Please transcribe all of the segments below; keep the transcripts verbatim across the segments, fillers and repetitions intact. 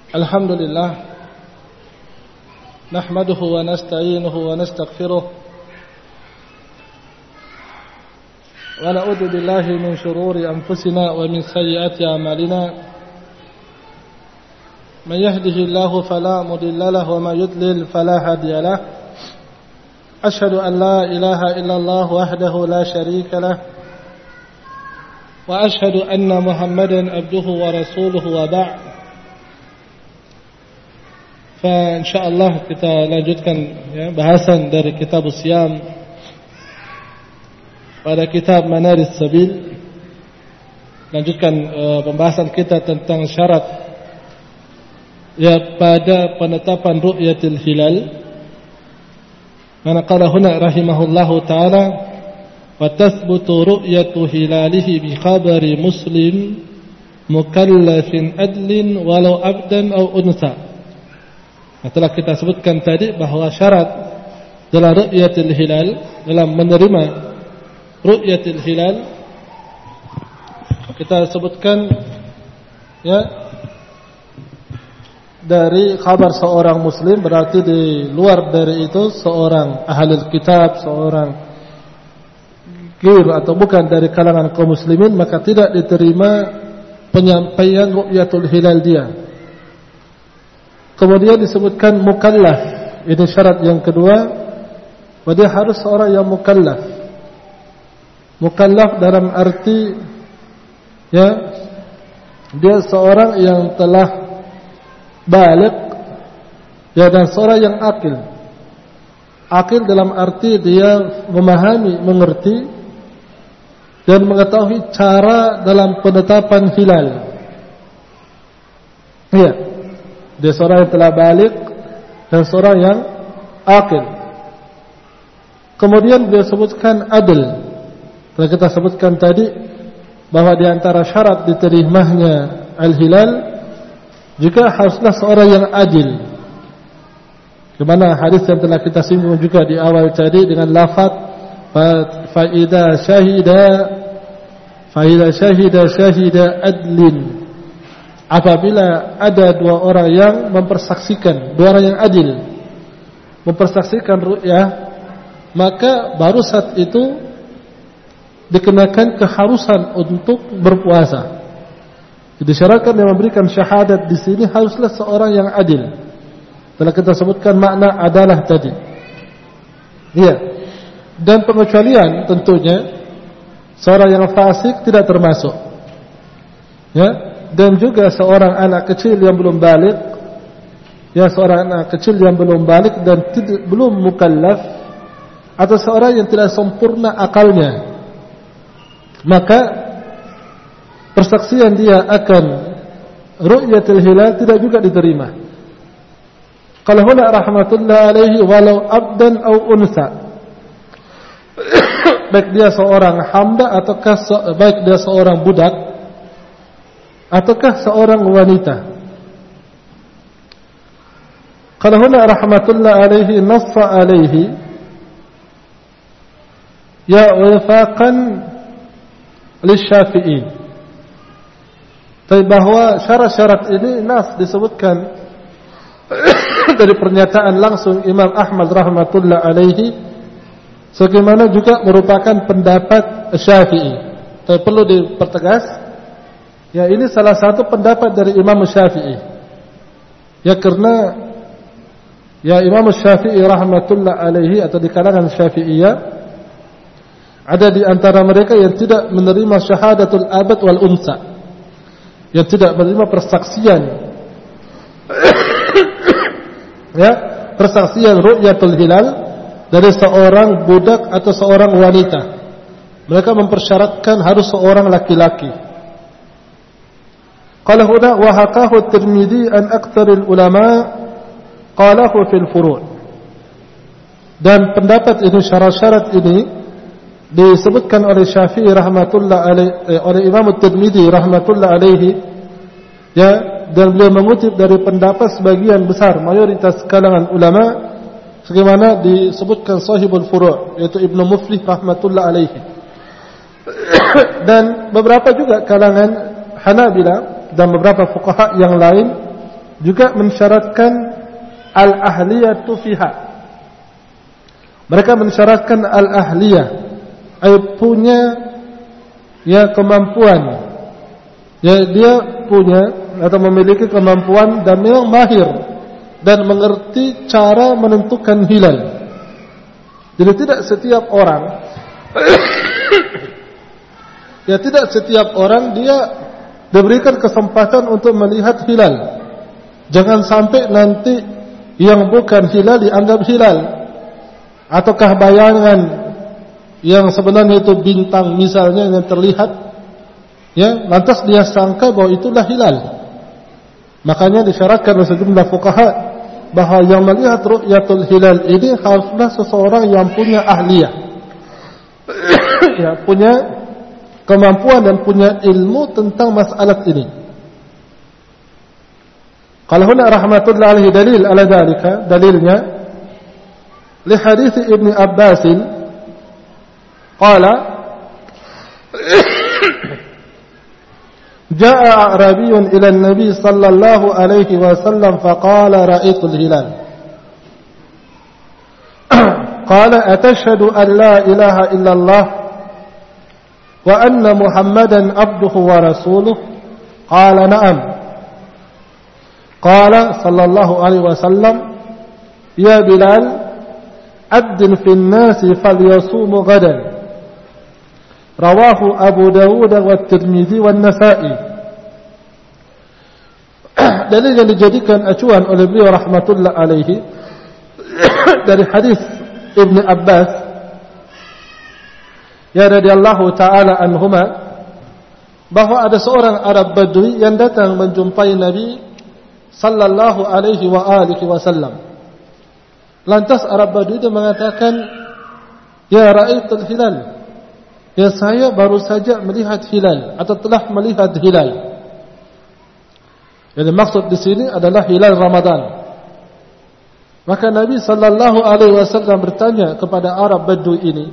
Alhamdulillah, nahmaduhu wa nasta'inuhu wa nastaghfiruh wa na'udzu billahi min shururi anfusina wa min sayyiati a'malina. Man yahdihillahu fala mudilla lahu wa may yudlil fala hadiya lahu. Ashhadu an la ilaha illallah wahdahu la syarika lahu wa ashhadu anna Muhammadan abduhu wa rasuluhu wa ba'd. Fa insyaallah kita lanjutkan ya, bahasan dari kitab Siyam pada kitab Manaris Sabil. Lanjutkan uh, pembahasan kita tentang syarat ya pada penetapan ru'yatil hilal. Mana qala huna rahimahullahu taala wa tathbutu ru'yatu hilalihi bi khabari muslim mukallafin adlin walau abdan aw unsa. Nah, telah kita sebutkan tadi bahawa syarat dalam ru'yatil hilal, dalam menerima ru'yatil hilal, kita sebutkan ya dari kabar seorang muslim, berarti di luar dari itu seorang ahlul kitab, seorang ghair atau bukan dari kalangan kaum muslimin, maka tidak diterima penyampaian ru'yatul hilal dia. Kemudian disebutkan mukallaf, ini syarat yang kedua, bahwa dia harus seorang yang mukallaf. Mukallaf dalam arti ya dia seorang yang telah baligh ya, dan seorang yang akil. Akil dalam arti dia memahami, mengerti dan mengetahui cara dalam penetapan hilal. Iya. Dia seorang yang telah balik dan seorang yang akil. Kemudian dia sebutkan adil. Telah kita sebutkan tadi bahawa di antara syarat diterimanya al-hilal juga haruslah seorang yang adil. Di mana hadis yang telah kita singgung juga di awal tadi dengan lafaz fa idza syahida fa idza syahida syahida adlin. Apabila ada dua orang yang mempersaksikan, dua orang yang adil mempersaksikan ru'yah, maka baru saat itu dikenakan keharusan untuk berpuasa. Jadi syaratkan yang memberikan syahadat di sini haruslah seorang yang adil. Telah kita sebutkan makna adalah tadi. Iya. Dan pengecualian tentunya seorang yang fasik tidak termasuk. Ya. Dan juga seorang anak kecil yang belum balik, ya seorang anak kecil yang belum balik dan tidak, belum mukallaf, atau seorang yang tidak sempurna akalnya, maka persaksian dia akan ru'yatul hilal tidak juga diterima. Qala huna rahmatullah alaihi walau abdan aw unsa. Baik dia seorang hamba ataukah baik dia seorang budak ataukah seorang wanita. Qala huna rahmatullah alaihi nassa alaihi ya wifaqan lisyafi'i. Tapi bahawa syarat-syarat ini nas disebutkan dari pernyataan langsung Imam Ahmad rahmatullah alaihi, sebagaimana juga merupakan pendapat Syafi'i. Tapi perlu dipertegas, ya ini salah satu pendapat dari Imam Syafi'i. Ya karena ya Imam Syafi'i rahmatullah alaihi atau di kalangan Syafi'iyah ada di antara mereka yang tidak menerima syahadatul abad wal unsa, yang tidak menerima persaksian ya persaksian ru'yatul hilal dari seorang budak atau seorang wanita. Mereka mempersyaratkan harus seorang laki-laki. Qala huna wa haqahu at-Tirmidzi an aktsaril ulama qalahu fil furu'. Dan pendapat ini, syarat-syarat ini disebutkan oleh Syafi'i rahmatullah alaihi, oleh Imam at-Tirmidzi rahmatullah alaihi, ya, dan beliau mengutip dari pendapat sebagian besar mayoritas kalangan ulama sebagaimana disebutkan sahibul furu', yaitu Ibnu Muflih rahmatullah alaihi. Dan beberapa juga kalangan Hanabilah dan beberapa fuqaha yang lain juga mensyaratkan al-ahliyatu fiha. Mereka mensyaratkan al-ahliyah, ay punya ya kemampuan, ya dia punya atau memiliki kemampuan dan memang mahir dan mengerti cara menentukan hilal. Jadi tidak setiap orang ya tidak setiap orang dia diberikan kesempatan untuk melihat hilal. Jangan sampai nanti yang bukan hilal dianggap hilal, ataukah bayangan yang sebenarnya itu bintang misalnya yang terlihat, ya lantas dia sangka bahwa itulah hilal. Makanya disyaratkan oleh sejumlah fuqaha bahwa yang melihat ru'yatul hilal ini haruslah seseorang yang punya ahliyah, ya punya kemampuan dan punya ilmu tentang masalah ini. Qala huna rahmatullahi alaihi dalil ala dzalika, dalilnya li hadits Ibnu Abbas qala jaa'a a'rabiyyun ila an-nabi sallallahu alaihi wasallam faqala ra'aytul hilal. Qala atashhadu an la ilaha illallah wa anna Muhammadan abduhu wa rasuluhu? Qala na'am. Qala sallallahu alaihi wasallam ya Bilal adzin fil nasi falyasumu ghadan. Rawahu Abu Dawud wa Tirmidzi wa Nasa'i. Dalil yang dijadikan acuan oleh beliau rahmatullah alaihi dari hadis Ibnu Abbas ya radhiyallahu taala anhuma, bahwa ada seorang Arab Badui yang datang menjumpai Nabi sallallahu alaihi wa alihi wasallam. Lantas Arab Badui itu mengatakan, ya ra'aitul hilal, ya saya baru saja melihat hilal atau telah melihat hilal. Jadi maksud di sini adalah hilal Ramadan. Maka Nabi sallallahu alaihi wasallam bertanya kepada Arab Badui ini,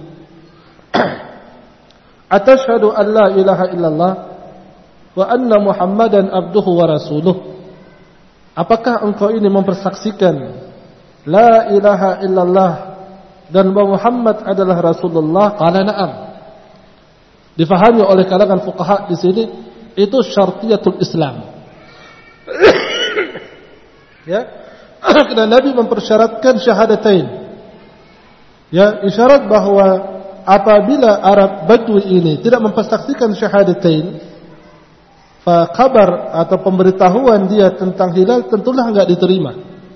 atashhadu an la ilaha illallah wa anna Muhammadan abduhu wa rasuluh? Apakah engkau ini mempersaksikan la ilaha illallah dan bahwa Muhammad adalah Rasulullah? Qala na'am. Difahami oleh kalangan fuqaha di sini itu syartiyatul Islam. Ya, karena Nabi mempersyaratkan syahadatain. Ya, isyarat bahwa apabila Arab Badui ini tidak mempersaksikan syahadatain, fa kabar atau pemberitahuan dia tentang hilal tentulah enggak diterima.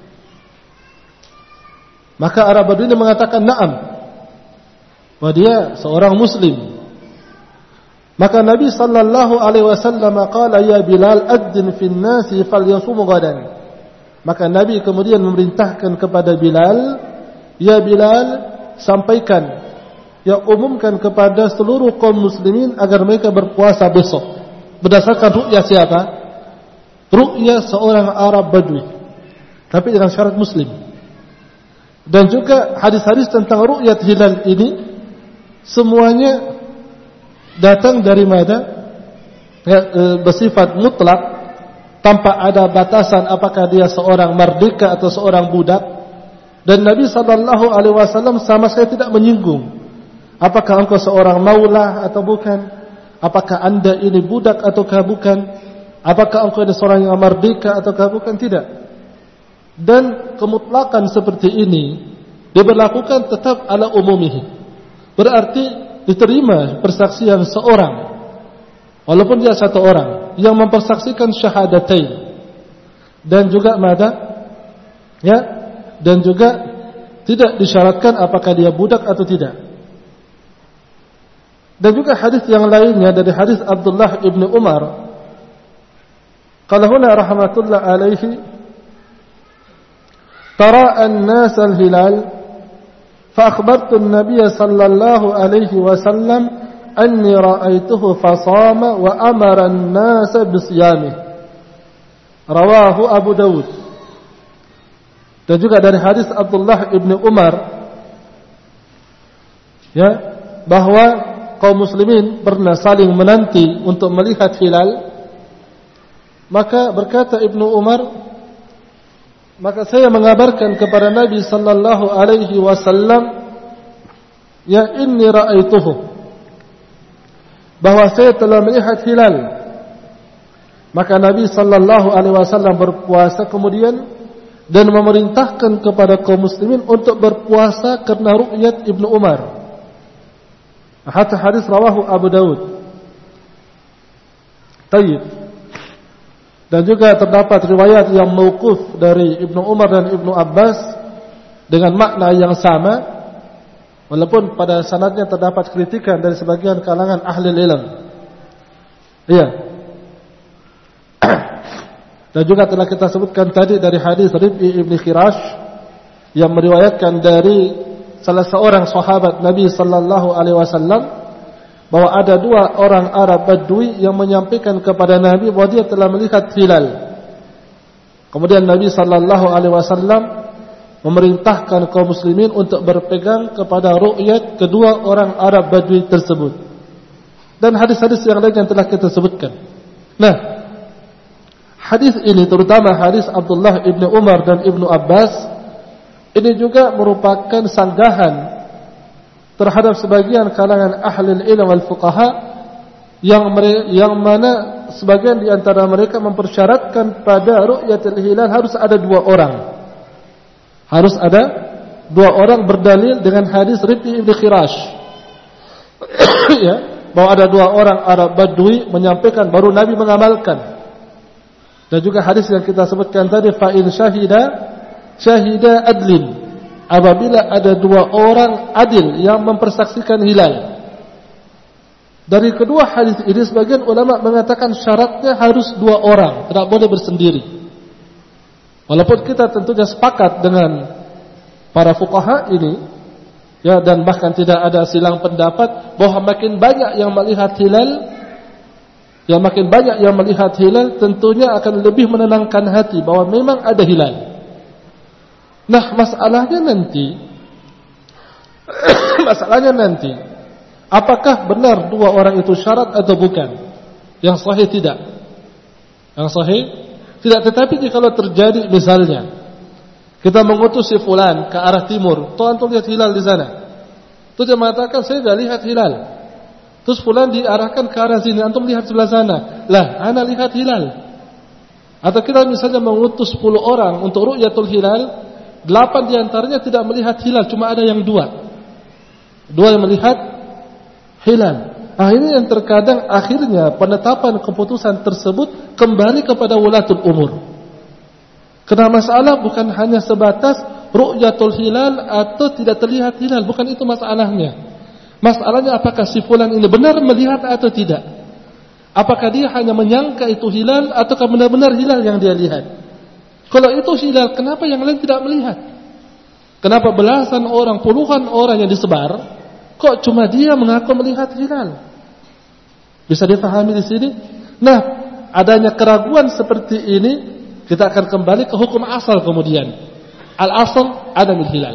Maka Arab Badui ini mengatakan na'am, bahwa dia seorang muslim. Maka Nabi sallallahu alaihi wasallam qala ya Bilal adzin fil nasi falyasumu ghadan. Maka Nabi kemudian memerintahkan kepada Bilal, ya Bilal sampaikan, ya umumkan kepada seluruh kaum muslimin agar mereka berpuasa besok. Berdasarkan ru'yah siapa? Ru'yah seorang Arab Badui, tapi dengan syarat muslim. Dan juga hadis-hadis tentang ru'yat hilal ini semuanya datang dari mana? Ya, e, bersifat mutlak, tanpa ada batasan apakah dia seorang merdeka atau seorang budak. Dan Nabi sallallahu alaihi wasallam sama sekali tidak menyinggung apakah engkau seorang maulah atau bukan, apakah anda ini budak ataukah bukan, apakah engkau ini seorang yang merdeka ataukah bukan, tidak. Dan kemutlakan seperti ini diberlakukan tetap ala umumihi, berarti diterima persaksian seorang walaupun dia satu orang yang mempersaksikan syahadatain, dan juga mada, ya, dan juga tidak disyaratkan apakah dia budak atau tidak. Dan juga hadis yang lainnya dari hadis Abdullah ibn Umar, qala huna rahmatullah alaihi, tara an-nas al-hilal fa akhbartu an-nabiy sallallahu alaihi wasallam anni ra'aituhu fasama wa amara an-nas bisiyamih. Rawahu Abu Dawud. Dan juga dari hadis Abdullah ibn Umar, ya, bahwa kaum muslimin pernah saling menanti untuk melihat hilal. Maka berkata Ibnu Umar, maka saya mengabarkan kepada Nabi sallallahu alaihi wasallam, ya inni ra'aituhu, bahwa saya telah melihat hilal. Maka Nabi sallallahu alaihi wasallam berpuasa kemudian dan memerintahkan kepada kaum muslimin untuk berpuasa karena ru'yat Ibnu Umar. Hatta hadis rawahu Abu Daud. Tayyib. Dan juga terdapat riwayat yang mauquf dari Ibnu Umar dan Ibnu Abbas dengan makna yang sama, walaupun pada sanadnya terdapat kritikan dari sebagian kalangan ahli ilmu. Iya. Dan juga telah kita sebutkan tadi dari hadis Rib'i ibn Khirash yang meriwayatkan dari salah seorang sahabat Nabi sallallahu alaihi wasallam bahwa ada dua orang Arab Badui yang menyampaikan kepada Nabi bahwa dia telah melihat hilal. Kemudian Nabi sallallahu alaihi wasallam memerintahkan kaum muslimin untuk berpegang kepada ru'yat kedua orang Arab Badui tersebut. Dan hadis-hadis yang lain yang telah kita sebutkan. Nah, hadis ini terutama hadis Abdullah ibn Umar dan Ibnu Abbas ini juga merupakan sanggahan terhadap sebagian kalangan ahli ilmu wal fuqaha yang yang mana sebagian di antara mereka mempersyaratkan pada ru'yatul hilal harus ada dua orang. Harus ada dua orang berdalil dengan hadis Rib'i ibn Khirash. Ya, bahwa ada dua orang Arab Badui menyampaikan baru Nabi mengamalkan. Dan juga hadis yang kita sebutkan tadi, fa'il syahida syahida adlin, apabila ada dua orang adil yang mempersaksikan hilal. Dari kedua hadis ini sebagian ulama mengatakan syaratnya harus dua orang, tidak boleh bersendiri. Walaupun kita tentunya sepakat dengan para fuqaha ini, ya, dan bahkan tidak ada silang pendapat bahwa makin banyak yang melihat hilal, ya makin banyak yang melihat hilal tentunya akan lebih menenangkan hati bahwa memang ada hilal. Nah, masalahnya nanti masalahnya nanti apakah benar dua orang itu syarat atau bukan? Yang sahih tidak. Yang sahih tidak. Tetapi kalau terjadi misalnya kita mengutus si fulan ke arah timur, tuan tuh lihat hilal di sana. Terus dia mengatakan saya enggak lihat hilal. Terus fulan diarahkan ke arah sini, antum lihat sebelah sana. Lah, ana lihat hilal. Atau kita misalnya mengutus sepuluh orang untuk ru'yatul hilal, delapan diantaranya tidak melihat hilal, cuma ada yang dua. Dua yang melihat hilal. Nah, ini yang terkadang akhirnya penetapan keputusan tersebut kembali kepada wulatul umur. Karena masalah bukan hanya sebatas ru'yatul hilal atau tidak terlihat hilal, bukan itu masalahnya. Masalahnya apakah si fulan ini benar melihat atau tidak? Apakah dia hanya menyangka itu hilal ataukah benar-benar hilal yang dia lihat? Kalau itu hilal, kenapa yang lain tidak melihat? Kenapa belasan orang, puluhan orang yang disebar, kok cuma dia mengaku melihat hilal? Bisa dipahami di sini? Nah, adanya keraguan seperti ini, kita akan kembali ke hukum asal kemudian. Al-asal adamul hilal.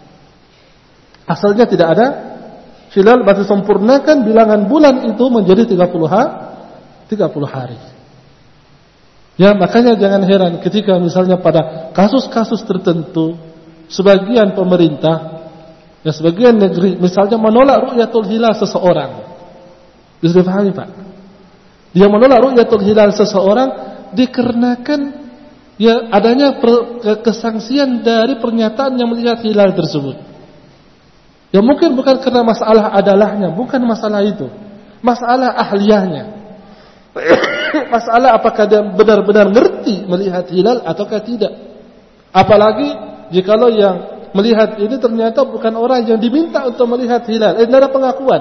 Asalnya tidak ada hilal, berarti sempurnakan bilangan bulan itu menjadi tiga puluh hari. Ya, makanya jangan heran ketika misalnya pada kasus-kasus tertentu sebagian pemerintah, ya sebagian negeri misalnya menolak ru'yatul hilal seseorang. Bisa dipahami, Pak? Dia menolak ru'yatul hilal seseorang dikarenakan ya adanya per, kesangsian dari pernyataan yang melihat hilal tersebut. Ya mungkin bukan karena masalah adalahnya, bukan masalah itu. Masalah ahliyahnya. Masalah apakah dia benar-benar ngerti melihat hilal ataukah tidak. Apalagi jikalau yang melihat ini ternyata bukan orang yang diminta untuk melihat hilal. Eh, tidak ada pengakuan.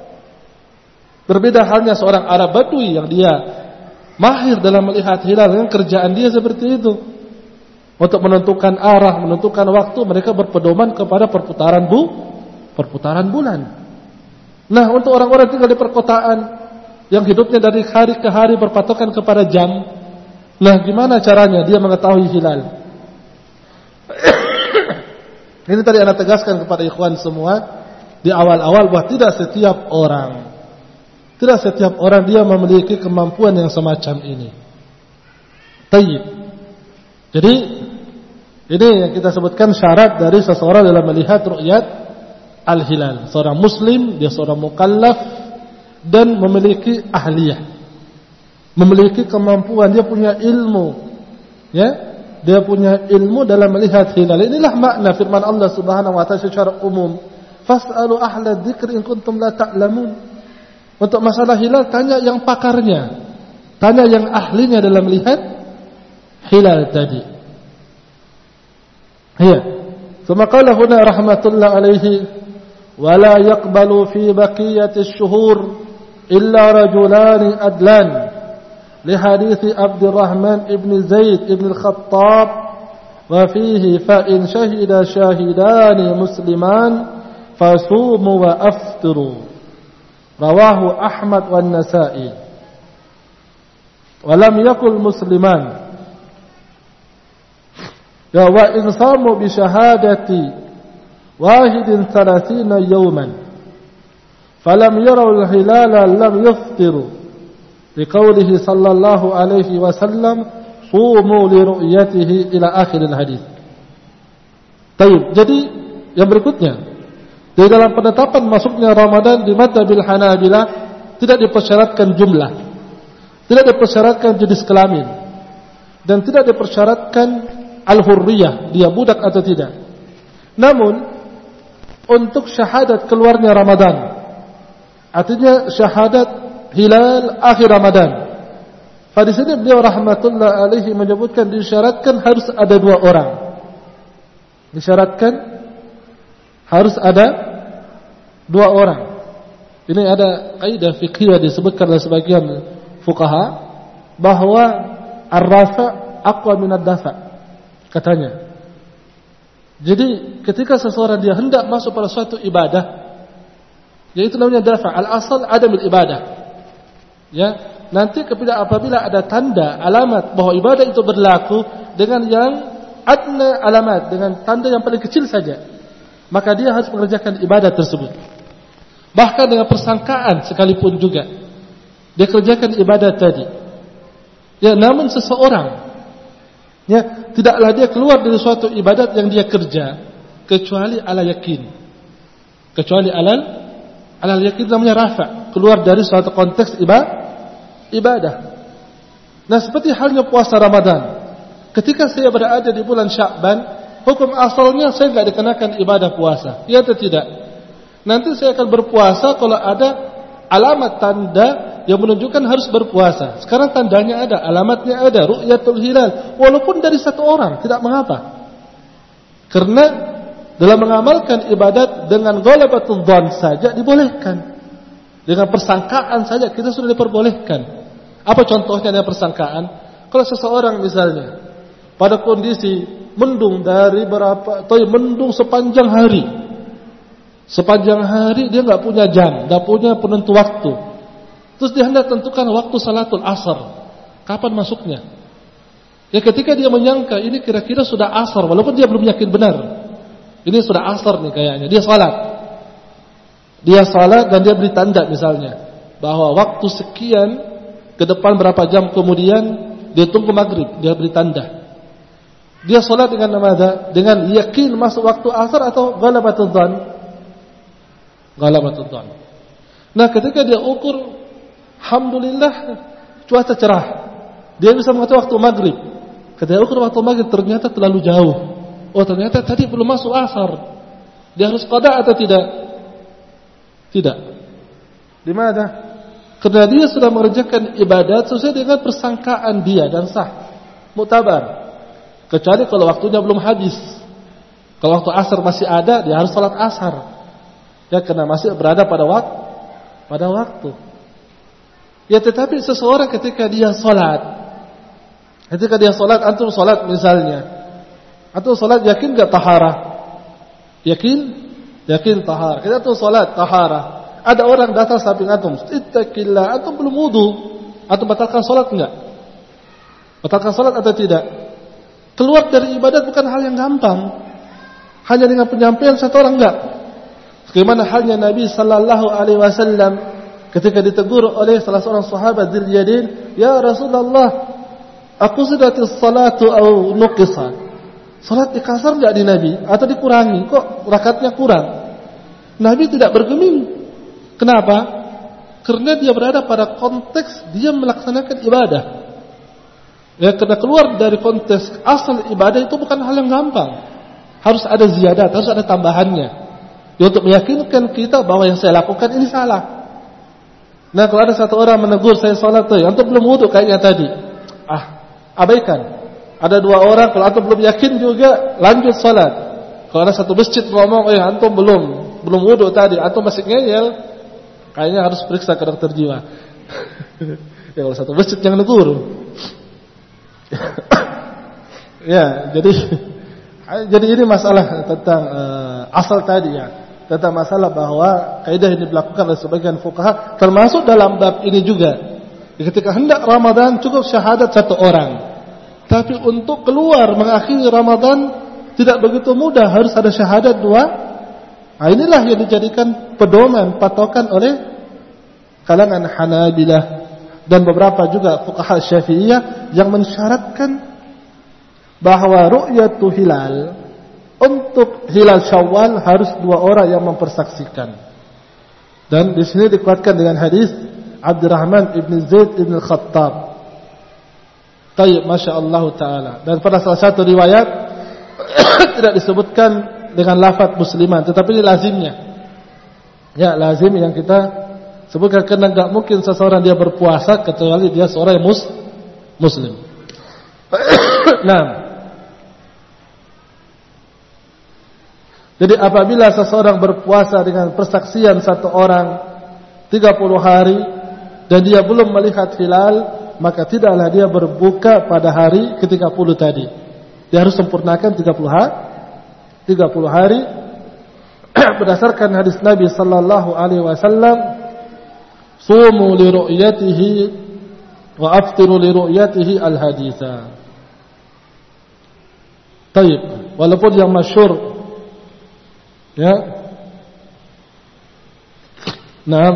Berbeda halnya seorang Arab Badui yang dia mahir dalam melihat hilal, dengan kerjaan dia seperti itu. Untuk menentukan arah, menentukan waktu, mereka berpedoman kepada perputaran bu, perputaran bulan. Nah, untuk orang-orang tinggal di perkotaan yang hidupnya dari hari ke hari berpatokan kepada jam, nah gimana caranya dia mengetahui hilal? Ini tadi Anda tegaskan kepada ikhwan semua di awal-awal bahwa tidak setiap orang, tidak setiap orang dia memiliki kemampuan yang semacam ini. Tayyib. Jadi Ini yang kita sebutkan syarat dari seseorang dalam melihat ru'yat al-hilal. Seorang muslim, dia seorang mukallaf dan memiliki ahliyah, memiliki kemampuan, dia punya ilmu, ya, dia punya ilmu dalam melihat hilal. Inilah makna firman Allah Subhanahu wa taala secara umum, fas'alu ahla dzikri in kuntum la ta'lamun. Untuk masalah hilal tanya yang pakarnya, tanya yang ahlinya dalam melihat hilal tadi. Iya. Thumma qala huna rahmatullah alaihi wa la yaqbalu fi baqiyati asy-syuhur illa rajulan adlan li hadits Abdurrahman ibn Zaid ibn al-Khattab wa fihi fa in shahida shahidan musliman fasumu wa aftiru rawahu Ahmad wan Nasa'i wa lam yakul musliman ya wa insamu bi syahadati wahidin thalathina yawman falam yaraw al-hilala lam yaftiru liqaulihi sallallahu alaihi wasallam sumu li ru'yatihi ila akhir al-hadis. Baik, jadi yang berikutnya di dalam penetapan masuknya Ramadan di mazhabil Hanabilah tidak dipersyaratkan jumlah, tidak dipersyaratkan jenis kelamin, dan tidak dipersyaratkan al-hurriyah, dia budak atau tidak. Namun untuk syahadat keluarnya Ramadan, artinya syahadat hilal akhir Ramadan, pada sini beliau rahmatullah alaihi menyebutkan disyaratkan harus ada dua orang. Disyaratkan harus ada dua orang. Ini ada kaidah fikih disebutkan oleh sebagian fuqaha bahwa ar-rafa aqwa min ad-dafa. Katanya, jadi ketika seseorang dia hendak masuk pada suatu ibadah, yaitu namanya dafa, al-asal adamul ibadah. Ya, nanti kepada apabila ada tanda alamat bahwa ibadah itu berlaku dengan yang adna alamat, dengan tanda yang paling kecil saja, maka dia harus mengerjakan ibadah tersebut. Bahkan dengan persangkaan sekalipun juga dia kerjakan ibadah tadi. Ya, namun seseorang, ya, tidaklah dia keluar dari suatu ibadat yang dia kerja kecuali ala yakin. Kecuali alal alal yakin namanya rafa, keluar dari suatu konteks ibadah. Nah, seperti halnya puasa Ramadan. Ketika saya berada di bulan Sya'ban, hukum asalnya saya enggak dikenakan ibadah puasa. Ya atau tidak? Nanti saya akan berpuasa kalau ada alamat tanda yang menunjukkan harus berpuasa. Sekarang tandanya ada, alamatnya ada, ru'yatul hilal, walaupun dari satu orang, tidak mengapa. Karena dalam mengamalkan ibadat dengan ghalabatul dzan saja dibolehkan. Dengan persangkaan saja kita sudah diperbolehkan. Apa contohnya dengan persangkaan? Kalau seseorang misalnya pada kondisi mendung dari berapa, atau mendung sepanjang hari. Sepanjang hari dia enggak punya jam, enggak punya penentu waktu. Terus dia hendak tentukan waktu salatul asar, kapan masuknya. Ya ketika dia menyangka ini kira-kira sudah asar, walaupun dia belum yakin benar, ini sudah asar nih kayaknya, dia salat. Dia salat dan dia beri tanda misalnya bahwa waktu sekian ke depan berapa jam kemudian dia tunggu maghrib, dia beri tanda. Dia salat dengan nama dengan yakin masuk waktu asar atau ghalabatul dzan? Ghalabatul dzan. Nah, ketika dia ukur, alhamdulillah cuaca cerah, dia bisa mengetahui waktu maghrib. Ketika ukur waktu maghrib ternyata terlalu jauh. Oh, ternyata tadi belum masuk asar. Dia harus qada atau tidak? Tidak. Di mana? Karena dia sudah mengerjakan ibadat sesuai dengan persangkaan dia dan sah, muktabar. Kecuali kalau waktunya belum habis. Kalau waktu asar masih ada, dia harus salat asar. Ya, karena masih berada pada waktu pada waktu. Ya, tetapi seseorang ketika dia salat, ketika dia salat, antum salat misalnya, antum salat yakin enggak taharah? Yakin? Yakin taharah. Kita tuh salat taharah. Ada orang datang samping antum, ittaqillah, antum belum wudu, antum batalkan salat enggak? Batalkan salat atau tidak? Keluar dari ibadat bukan hal yang gampang. Hanya dengan penyampaian satu orang enggak. Bagaimana halnya Nabi sallallahu alaihi wasallam ketika ditegur oleh salah seorang sahabat Dzul Yadain, "Ya Rasulullah, aqsidatis salatu aw nuqisat?" Salat dikasar enggak di Nabi atau dikurangi? Kok rakaatnya kurang? Nabi tidak bergeming. Kenapa? Karena dia berada pada konteks dia melaksanakan ibadah. Ya, karena keluar dari konteks asal ibadah itu bukan hal yang gampang. Harus ada ziyadat, harus ada tambahannya. Ya, untuk meyakinkan kita bahwa yang saya lakukan ini salah. Nah, kalau ada satu orang menegur saya salat, tuh, antum belum wudu kayaknya tadi. Ah, abaikan. Ada dua orang, kalau antum belum yakin juga, lanjut salat. Kalau ada satu masjid ngomong, eh antum belum, belum wudu tadi, antum masih ngeyel, kayaknya harus periksa ke dokter jiwa. Ya, kalau satu masjid yang negur. Ya, jadi jadi ini masalah tentang uh, asal tadi ya, tentang masalah bahwa kaidah ini dilakukan oleh sebagian fuqaha, termasuk dalam bab ini juga. Ketika hendak Ramadan cukup syahadat satu orang, tapi untuk keluar mengakhiri Ramadan tidak begitu mudah, harus ada syahadat dua. Nah, inilah yang dijadikan pedoman, patokan oleh kalangan Hanabilah dan beberapa juga fuqaha Syafi'iyah yang mensyaratkan bahwa ru'yatu hilal untuk hilal Syawal harus dua orang yang mempersaksikan. Dan di sini dikuatkan dengan hadis Abdurrahman ibn Zaid ibn Khattab. Tayyib, Masya Allah Ta'ala. Dan pada salah satu riwayat tidak disebutkan dengan lafaz musliman, tetapi ini lazimnya. Ya, lazim yang kita sebutkan, karena enggak mungkin seseorang dia berpuasa kecuali dia seorang mus muslim. Nah, jadi apabila seseorang berpuasa dengan persaksian satu orang tiga puluh hari dan dia belum melihat hilal, maka tidaklah dia berbuka pada hari ke tiga puluh tadi. Dia harus sempurnakan tiga puluh hari berdasarkan hadis Nabi sallallahu alaihi wasallam, "Sumu li ru'yatihi wa aftiru li ru'yatihi al-haditha." Baik, walaupun yang masyhur ya, nah,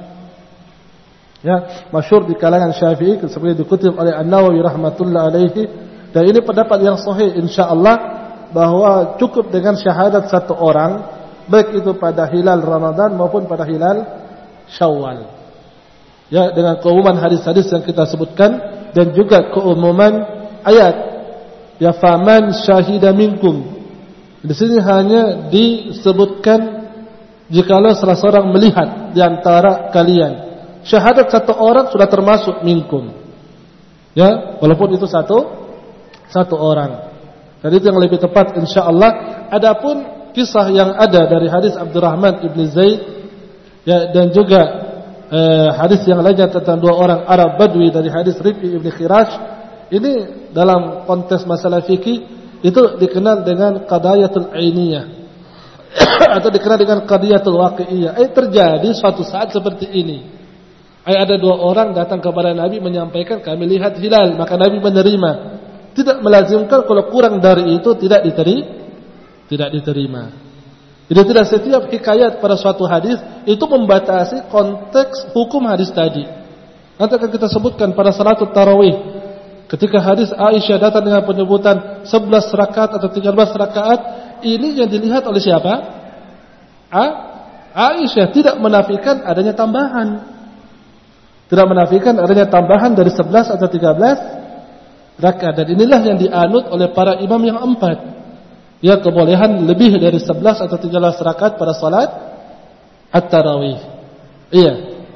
ya, masyhur di kalangan Syafi'i seperti dikutip oleh An-Nawawi rahmatullah alaihi, dan ini pendapat yang sahih insyaallah, bahwa cukup dengan syahadat satu orang, baik itu pada hilal Ramadan maupun pada hilal Syawal. Ya, dengan keumuman hadis-hadis yang kita sebutkan dan juga keumuman ayat, ya, faman syahida minkum. Di sini hanya disebutkan jikalau salah seorang melihat di antara kalian. Syahadat satu orang sudah termasuk minkum. Ya, walaupun itu satu satu orang. Dan itu yang lebih tepat insyaallah. Adapun kisah yang ada dari hadis Abdurrahman ibn Zaid, ya, dan juga eh, hadis yang lainnya tentang dua orang Arab Badui dari hadis Rib'i ibn Khirash, ini dalam konteks masalah fikih itu dikenal dengan qadayatul ainiyah atau dikenal dengan qadiyatul waqi'iyah. Eh, terjadi suatu saat seperti ini. Eh, ada dua orang datang kepada Nabi menyampaikan kami lihat hilal, maka Nabi menerima. Tidak melazimkan kalau kurang dari itu tidak diterima, tidak diterima. Jadi tidak setiap hikayat pada suatu hadis itu membatasi konteks hukum hadis tadi. Nanti akan kita sebutkan pada salatul tarawih. Ketika hadis Aisyah datang dengan penyebutan sebelas rakaat atau tiga belas rakaat, ini yang dilihat oleh siapa? A? Aisyah tidak menafikan adanya tambahan. Tidak menafikan adanya tambahan dari sebelas atau tiga belas rakaat. Dan inilah yang dianut oleh para imam yang empat. Ya, kebolehan lebih dari sebelas atau tiga belas rakaat pada salat at-tarawih. Iya.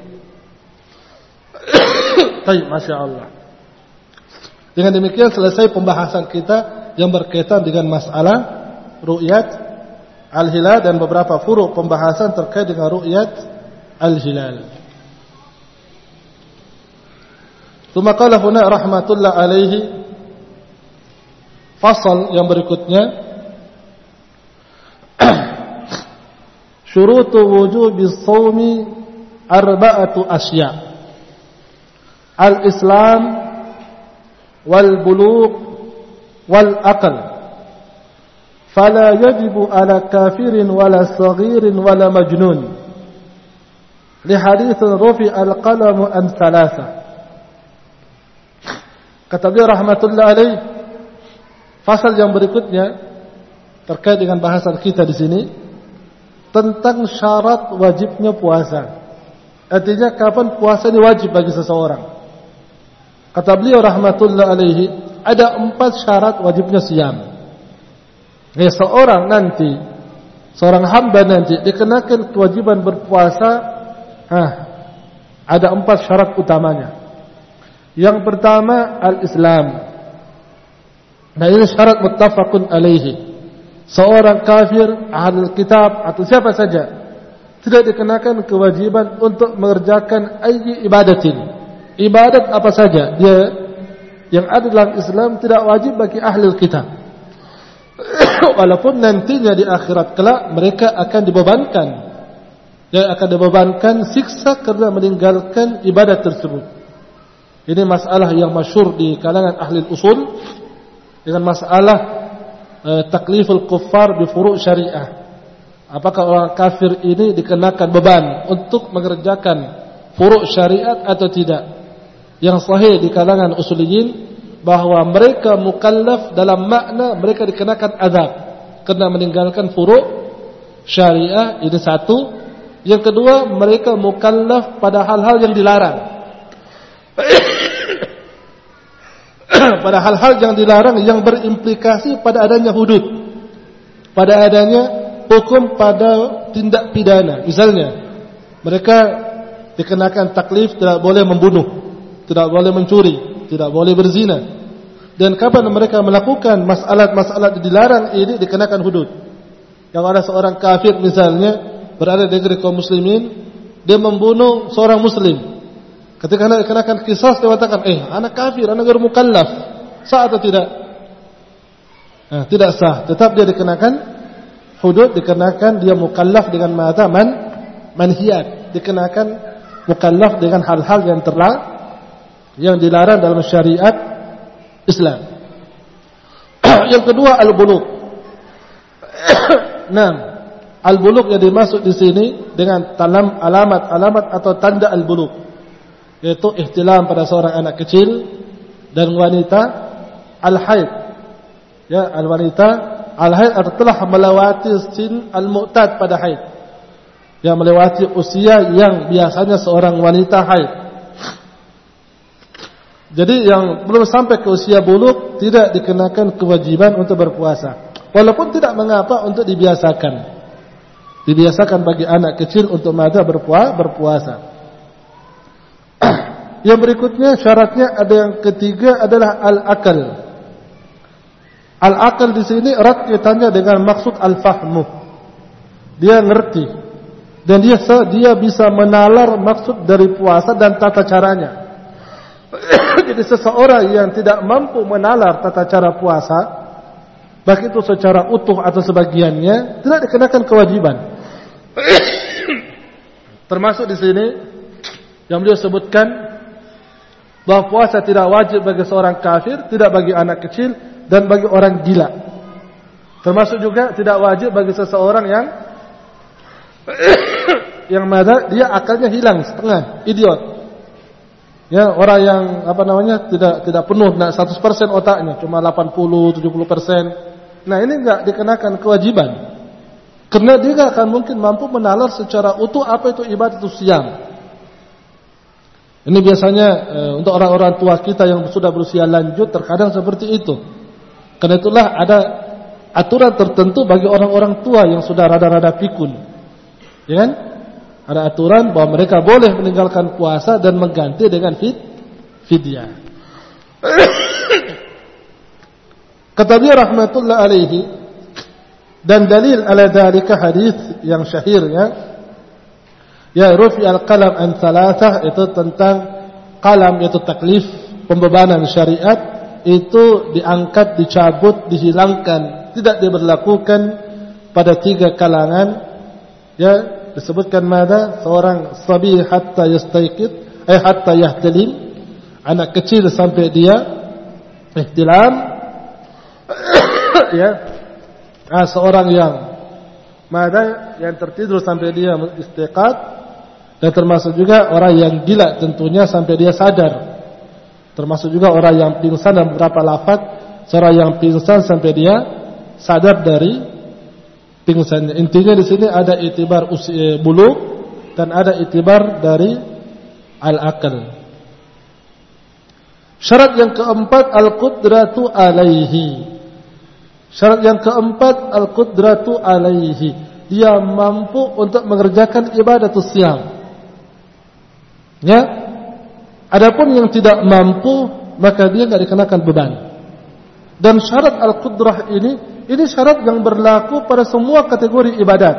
Baik, Masya Allah. Dengan demikian selesai pembahasan kita yang berkaitan dengan masalah ru'yat al-hilal dan beberapa furu' pembahasan terkait dengan ru'yat al-hilal. Tsumma qala huna rahmatullah alaihi, fasal yang berikutnya, syurutu wujubi shaumi arba'atu asya'. Al-Islam wal bulugh wal aql, fala yajibu ala kafirin wala saghirin wala majnun, li hadits rufi al qalam an thalatha. Kata beliau rahmatullah alaih, fasal yang berikutnya terkait dengan bahasan kita di sini tentang syarat wajibnya puasa. Artinya kapan puasa ini wajib bagi seseorang. Kata beliau rahmatullah alaihi, ada empat syarat wajibnya siam. Ya, seorang nanti, seorang hamba nanti dikenakan kewajiban berpuasa, ah, ada empat syarat utamanya. Yang pertama al-Islam. Nah, ini syarat muttafaqun alaihi. Seorang kafir, ahlul kitab atau siapa saja tidak dikenakan kewajiban untuk mengerjakan ayyi ibadatin. Ibadat apa saja dia yang ada dalam Islam tidak wajib bagi ahlul kitab. Walaupun nantinya di akhirat kelak mereka akan dibebankan, dia akan dibebankan siksa karena meninggalkan ibadat tersebut. Ini masalah yang masyhur di kalangan ahli usul dengan masalah eh, takliful kuffar bi furu' syariah. Apakah orang kafir ini dikenakan beban untuk mengerjakan furu' syariat atau tidak? Yang sahih di kalangan usuliyin bahwa mereka mukallaf dalam makna mereka dikenakan azab karena meninggalkan furu' syariah. Ini satu. Yang kedua, mereka mukallaf pada hal-hal yang dilarang. Pada hal-hal yang dilarang yang berimplikasi pada adanya hudud, pada adanya hukum pada tindak pidana. Misalnya mereka dikenakan taklif tidak boleh membunuh, tidak boleh mencuri, tidak boleh berzina. Dan kapan mereka melakukan masalah-masalah dilarang ini dikenakan hudud. Yang ada seorang kafir misalnya berada di negeri kaum muslimin, dia membunuh seorang muslim. Ketika anak dikenakan kisas, dia katakan, eh anak kafir, anak garu mukallaf, sah atau tidak? Nah, tidak sah. Tetap dia dikenakan hudud, dikenakan dia mukallaf dengan mata man manhiyat, dikenakan mukallaf dengan hal-hal yang terlarang, yang dilarang dalam syariat Islam. Yang kedua al-bulugh. Nah, al-bulugh yang dimaksud di sini dengan talam alamat-alamat atau tanda al-bulugh, yaitu ihtilam pada seorang anak kecil dan wanita al-haid. Ya, al-wanita al-haid atau telah melewati sin al-mu'tad pada haid, yang melewati usia yang biasanya seorang wanita haid. Jadi yang belum sampai ke usia bulugh tidak dikenakan kewajiban untuk berpuasa. Walaupun tidak mengapa untuk dibiasakan. Dibiasakan bagi anak kecil untuk mada berpuasa, berpuasa. Yang berikutnya syaratnya ada yang ketiga adalah al-akal. Al-akal di sini erat kaitannya dengan maksud al-fahmu. Dia ngerti dan dia dia bisa menalar maksud dari puasa dan tata caranya. Jadi seseorang yang tidak mampu menalar tata cara puasa, baik itu secara utuh atau sebagiannya, tidak dikenakan kewajiban. Termasuk di sini yang beliau sebutkan bahwa puasa tidak wajib bagi seorang kafir, tidak bagi anak kecil, dan bagi orang gila. Termasuk juga tidak wajib bagi seseorang yang yang mana dia akalnya hilang setengah, idiot. Ya, orang yang apa namanya tidak tidak penuh nak seratus persen otaknya, cuma delapan puluh tujuh puluh persen. Nah, ini enggak dikenakan kewajiban. Karena dia enggak akan mungkin mampu menalar secara utuh apa itu ibadah itu siam. Ini biasanya e, untuk orang-orang tua kita yang sudah berusia lanjut terkadang seperti itu. Karena itulah ada aturan tertentu bagi orang-orang tua yang sudah rada-rada pikun. Ya kan? Ada aturan bahwa mereka boleh meninggalkan puasa dan mengganti dengan fid, fidyah. Kata beliau rahmatullah alaihi, dan dalil ala dzalika hadis yang syahirnya, ya rufi al-qalam an thalathah, itu tentang qalam, yaitu taklif, pembebanan syariat, itu diangkat, dicabut, dihilangkan, tidak diberlakukan pada tiga kalangan. Ya, disebutkan mana seorang sabi hatta yastaiqid, eh hatta yahtalim, anak kecil sampai dia ihtilam. Ya, ah, seorang yang mana yang tertidur sampai dia istiqad, dan termasuk juga orang yang gila tentunya sampai dia sadar. Termasuk juga orang yang pingsan dan beberapa lafaz, seorang yang pingsan sampai dia sadar dari pingsannya. Intinya di sini ada itibar usia bulugh dan ada itibar dari al-aql. Syarat yang keempat al-qudratu alaihi. Syarat yang keempat al-qudratu alaihi. Dia mampu untuk mengerjakan ibadatus siyam. Ya. Adapun yang tidak mampu, maka dia enggak dikenakan beban. Dan syarat al-qudrah ini, ini syarat yang berlaku pada semua kategori ibadat.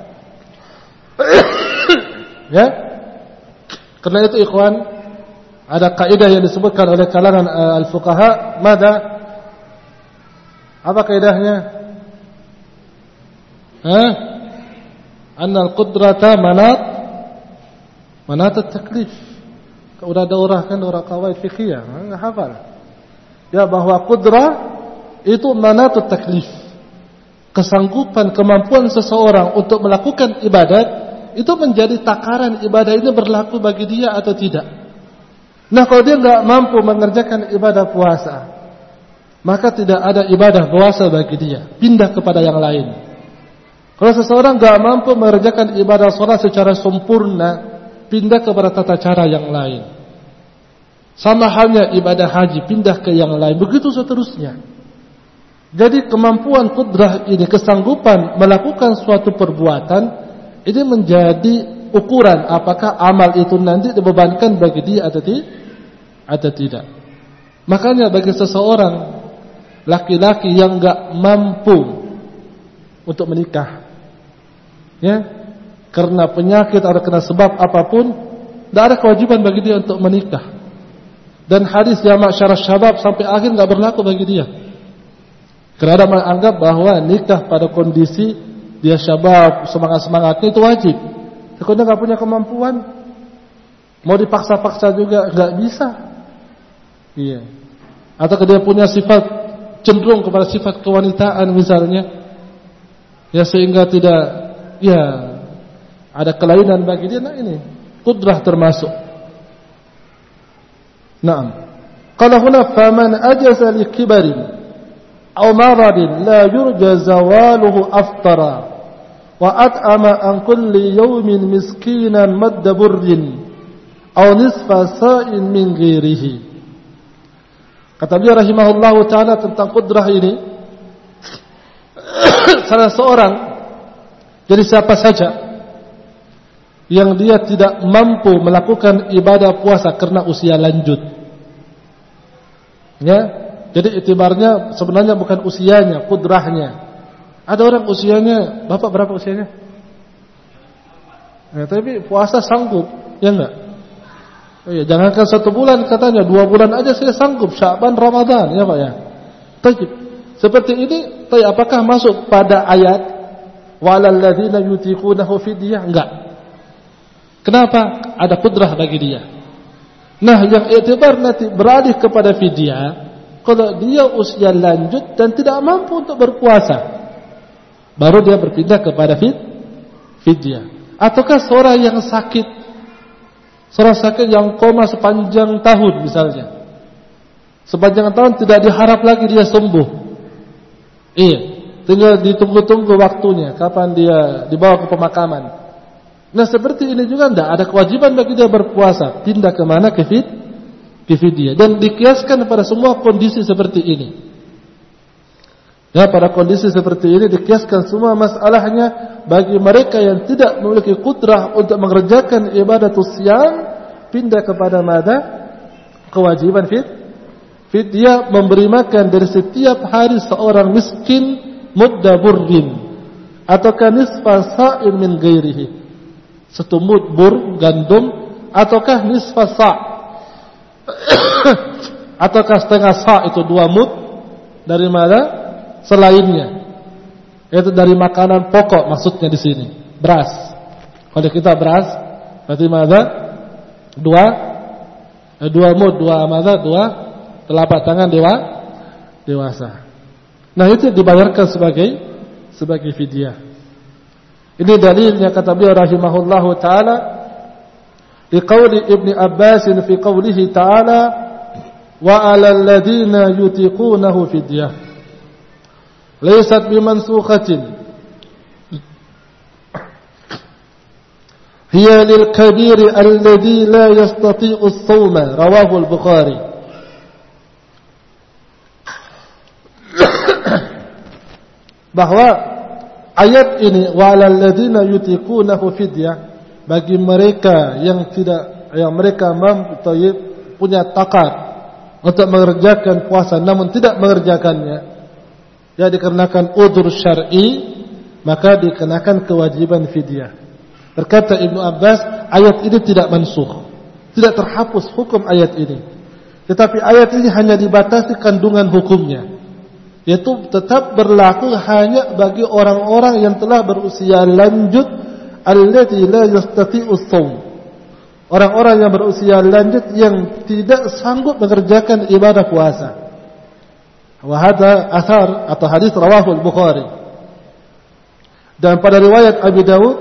Ya. Karena itu ikhwan, ada kaidah yang disebutkan oleh kalangan uh, al-fuqaha, mada? Apa kaidahnya? Hah? Annal qudrata manat manat at-taklif. Udah daurah kan daurah qawaid fiqhiyah, enggak hafal. Ya, bahwa qudrah itu manat at-taklif. Kesanggupan, kemampuan seseorang untuk melakukan ibadat itu menjadi takaran ibadah ini berlaku bagi dia atau tidak. Nah, kalau dia enggak mampu mengerjakan ibadah puasa, maka tidak ada ibadah puasa bagi dia, pindah kepada yang lain. Kalau seseorang enggak mampu mengerjakan ibadah salat secara sempurna, pindah kepada tata cara yang lain. Sama halnya ibadah haji, pindah ke yang lain, begitu seterusnya. Jadi kemampuan qudrah ini, kesanggupan melakukan suatu perbuatan, ini menjadi ukuran apakah amal itu nanti dibebankan bagi dia atau tidak. Atau tidak. Makanya bagi seseorang laki-laki yang enggak mampu untuk menikah, ya, karena penyakit atau karena sebab apapun, tidak ada kewajiban bagi dia untuk menikah. Dan hadis jamak syarat syabab sampai akhir enggak berlaku bagi dia. Karena menganggap bahwa nikah pada kondisi dia syabab, semangat-semangatnya itu wajib. Kalau dia enggak punya kemampuan, mau dipaksa-paksa juga enggak bisa. Iya. Atau dia punya sifat cenderung kepada sifat kewanitaan misalnya, ya, sehingga tidak, ya, ada kelainan bagi dia. Nah, ini qudrah termasuk. Naam. Qala huna faman ajaza li kibarin aw maradin la yurja zawaluhu aftara wa at'ama an kulli yawmin miskinan madda burrin aw nisfa sa'in min ghairihi. Kata beliau rahimahullahu ta'ala tentang qudrah ini, salah seorang, jadi siapa saja yang dia tidak mampu melakukan ibadah puasa karena usia lanjut, ya, jadi itibarnya sebenarnya bukan usianya, qudrahnya. Ada orang usianya, bapak berapa usianya? Ya, tapi puasa sanggup, ya enggak? Oh ya, jangankan satu bulan katanya, dua bulan aja saya sanggup, Sya'ban, Ramadan, ya Pak ya. Taib. Seperti ini, taib, apakah masuk pada ayat walal ladzina yutiqunahu fidyah? Enggak. Kenapa? Ada qudrah bagi dia. Nah, yang i'tibar nanti beralih kepada fidyah kalau dia usia lanjut dan tidak mampu untuk berpuasa. Baru dia berpindah kepada fidyah. Ataukah seorang yang sakit, seorang sakit yang koma sepanjang tahun misalnya, sepanjang tahun tidak diharap lagi dia sembuh, iya, tinggal ditunggu-tunggu waktunya kapan dia dibawa ke pemakaman. Nah, seperti ini juga tidak ada kewajiban bagi dia berpuasa, pindah ke mana? Ke fid, ke fidyah. Dan dikiaskan pada semua kondisi seperti ini. Ya, pada kondisi seperti ini dikiaskan semua masalahnya bagi mereka yang tidak memiliki qudrah untuk mengerjakan ibadatus siyam, pindah kepada mana? Kewajiban fid, fidyah, memberi makan dari setiap hari seorang miskin mudda burrin ataukah nisfa sa'in min ghairihi, satu mud bur gandum ataukah nisfa sa' ataukah setengah sa' itu dua mud dari mana? Selainnya, yaitu dari makanan pokok maksudnya di sini, beras. Kalau kita beras, berarti mana? Dua, eh, dua mud, dua mana? Dua telapak tangan dewa, dewasa. Nah, itu dibayarkan sebagai sebagai fidyah. Ini dalilnya kata beliau rahimahullahu taala di qauli Ibnu Abbas fi qaulihi ta'ala wa 'alal ladzina yutiqunahu fidyah laysat bimansukhatin hiya lil kabiri alladhi la yastati'u as-sawma, rawahu al-Bukhari. Bahwa ayat ini wa alal ladzina yutiqunahu fidyah, bagi mereka yang tidak, yang mereka mampu punya takat untuk mengerjakan puasa namun tidak mengerjakannya, ya dikarenakan udzur syar'i, maka dikenakan kewajiban fidyah. Berkata Ibnu Abbas, ayat ini tidak mansukh, tidak terhapus hukum ayat ini, tetapi ayat ini hanya dibatasi kandungan hukumnya, yaitu tetap berlaku hanya bagi orang-orang yang telah berusia lanjut, alladzi la yastati'u shaum, orang-orang yang berusia lanjut yang tidak sanggup mengerjakan ibadah puasa. Wa hadza athar atau hadis rawahu al-Bukhari. Dan pada riwayat Abi Dawud,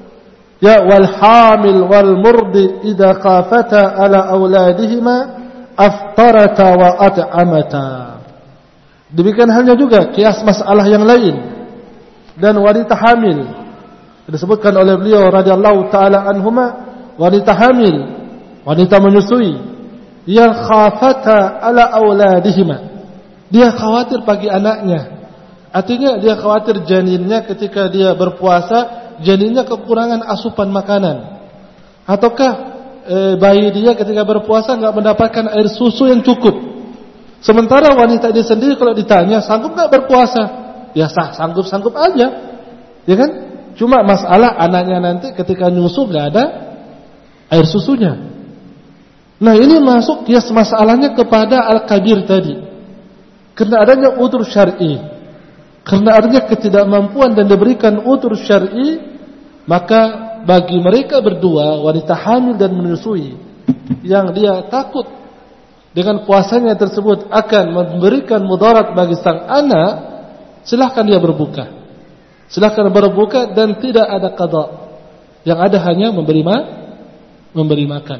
ya wal hamil wal murdi idza khafata ala auladihima aftarata wa at'amata. Demikian halnya juga kias masalah yang lain. Dan wanita hamil, disebutkan oleh beliau radhiyallahu taala anhuma, wanita hamil, wanita menyusui yang khafata ala auladihima, dia khawatir bagi anaknya. Artinya dia khawatir janinnya ketika dia berpuasa, janinnya kekurangan asupan makanan, ataukah e, bayi dia ketika berpuasa enggak mendapatkan air susu yang cukup. Sementara wanita dia sendiri kalau ditanya sanggup enggak berpuasa, ya sah, sanggup-sanggup aja, ya kan? Cuma masalah anaknya nanti ketika nyusu enggak ada air susunya. Nah, ini masuk kias masalahnya kepada al-kabir tadi. Karena adanya udzur syar'i, karena adanya ketidakmampuan dan diberikan udzur syar'i, maka bagi mereka berdua, wanita hamil dan menyusui, yang dia takut dengan puasanya tersebut akan memberikan mudarat bagi sang anak, silahkan dia berbuka. Silahkan berbuka dan tidak ada qada. Yang ada hanya memberi ma, memberi makan.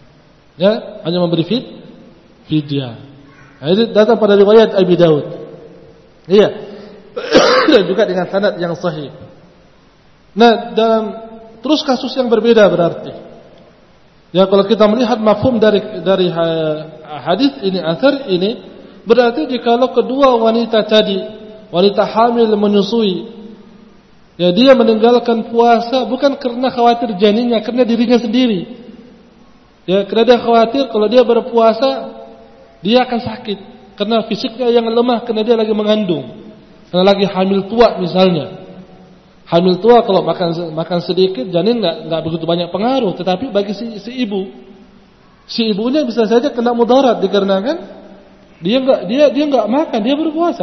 Ya, hanya memberi fid, fidyah. Nah, ini datang pada riwayat Abi Daud. Iya. Dan juga dengan sanad yang sahih. Nah, dalam terus kasus yang berbeda berarti. Ya, kalau kita melihat mafhum dari dari hadis ini, asar ini, berarti jikalau kedua wanita tadi, wanita hamil menyusui, ya dia meninggalkan puasa bukan karena khawatir janinnya, karena dirinya sendiri. Ya, karena dia khawatir kalau dia berpuasa dia akan sakit karena fisiknya yang lemah, karena dia lagi mengandung. Karena lagi hamil tua misalnya. Hamil tua kalau makan makan sedikit janin enggak enggak begitu banyak pengaruh, tetapi bagi si, si ibu, si ibunya bisa saja kena mudarat dikarenakan dia enggak dia dia enggak makan, dia berpuasa.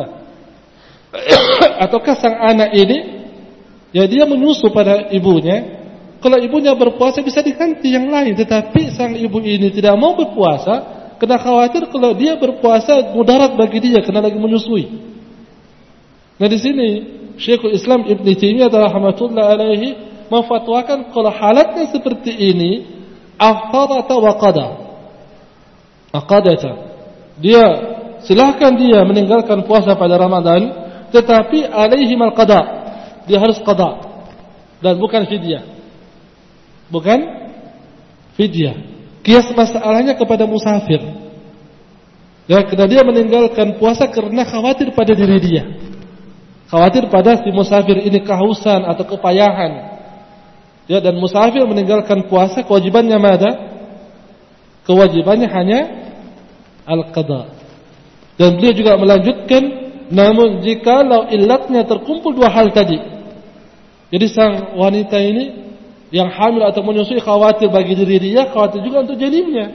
Ataukah sang anak ini ya dia menyusu pada ibunya, kalau ibunya berpuasa bisa diganti yang lain, tetapi sang ibu ini tidak mau berpuasa karena khawatir kalau dia berpuasa mudarat bagi dia karena lagi menyusui. Nah, di sini Syekhul Islam Ibn Taimiyah rahimahullah alaihi memfatwakan kalau halatnya seperti ini, aftarata wa qada. Aqadata. Dia silahkan dia meninggalkan puasa pada Ramadan, tetapi alaihi mal qada. Dia harus qada dan bukan fidyah. Bukan fidyah. Kias masalahnya kepada musafir. Ya, karena dia meninggalkan puasa karena khawatir pada diri dia. Khawatir pada si musafir ini kehausan atau kepayahan. Ya, dan musafir meninggalkan puasa kewajibannya mana? Kewajibannya hanya al-qada. Dan beliau juga melanjutkan, namun jikalau illatnya terkumpul dua hal tadi. Jadi sang wanita ini yang hamil atau menyusui khawatir bagi diri dia, khawatir juga untuk janinnya.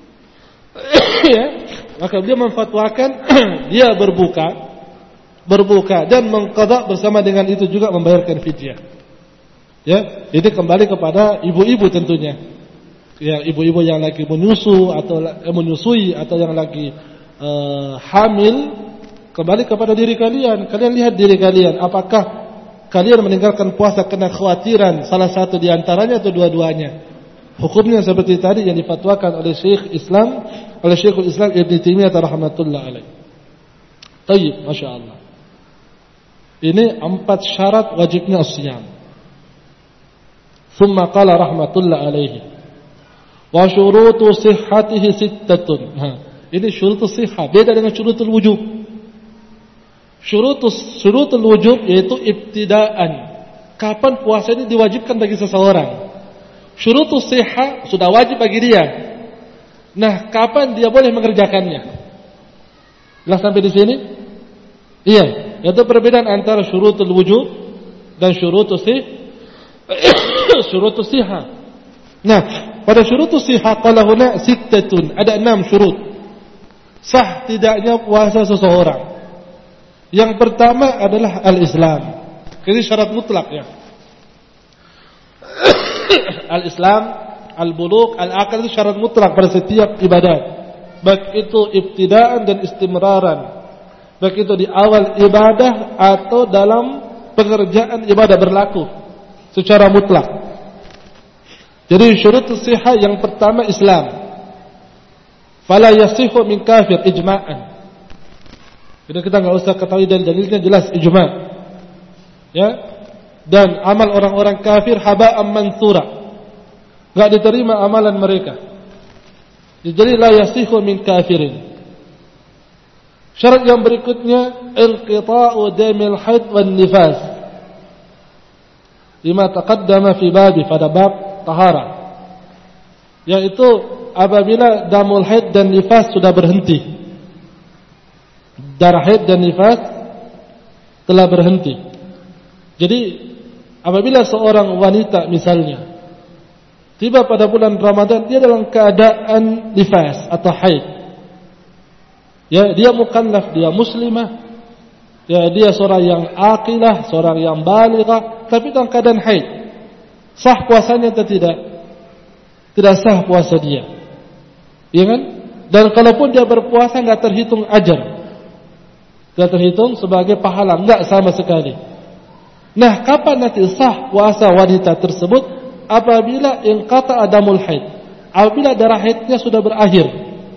Ya, maka beliau memfatwakan dia berbuka berbuka dan mengqada bersama dengan itu juga membayarkan fidyah. Ya, ini kembali kepada ibu-ibu tentunya. Ya, ibu-ibu yang lagi menyusu atau eh, menyusui atau yang lagi eh, hamil, kembali kepada diri kalian. Kalian lihat diri kalian, apakah kalian meninggalkan puasa karena khawatiran salah satu di antaranya atau dua-duanya? Hukumnya seperti tadi yang difatwakan oleh Syekh Islam, oleh Syekhul Islam Ibn Taimiyah rahimahullah alaihi. Tayyib, masyaallah. Ini empat syarat wajibnya as-siyam. Thumma qala rahmatullah alaihi. Wa syurutu sihhatihi sittatun. Nah, ini syurutus sihah, beda dengan syurutul wujub. Syurutus syurutul wujub yaitu ibtidaan. Kapan puasa ini diwajibkan bagi seseorang? Syurutus sihah sudah wajib bagi dia. Nah, kapan dia boleh mengerjakannya? Jelas sampai di sini? Iya, itu perbedaan antara syurutul wujub dan syurutus sih syurutus sihah. Nah, pada syurutus sihah qala huna sittatun, ada enam syurut sah tidaknya puasa seseorang. Yang pertama adalah al-Islam. Ini syarat mutlak ya. Al-Islam, al-bulugh, al-aql itu syarat mutlak pada setiap ibadat. Baik itu ibtidaan dan istimraran. Baik itu di awal ibadah atau dalam pengerjaan ibadah berlaku secara mutlak. Jadi syurut sihah yang pertama Islam. Fala yasihu min kafir ijma'an. Jadi kita enggak usah ketahui dalil-dalilnya, jelas ijma'. Ya. Dan amal orang-orang kafir haba'an mansura. Enggak diterima amalan mereka. Jadi la yasihu min kafirin. Syarat yang berikutnya inqita'u damil haid wan nifas. Lima taqaddama fi babi, pada bab tahara. Yaitu apabila damul haid dan nifas sudah berhenti. Darah haid dan nifas telah berhenti. Jadi apabila seorang wanita misalnya tiba pada bulan Ramadan, dia dalam keadaan nifas atau haid, ya dia mukallaf, dia muslimah, ya dia seorang yang aqilah, seorang yang balighah, tapi dalam keadaan haid, sah puasanya atau tidak? Tidak sah puasa dia, ya kan? Dan kalaupun dia berpuasa nggak terhitung ajar, nggak terhitung sebagai pahala, nggak sama sekali. Nah, kapan nanti sah puasa wanita tersebut? Apabila inqata adamul haid, apabila darah haidnya sudah berakhir,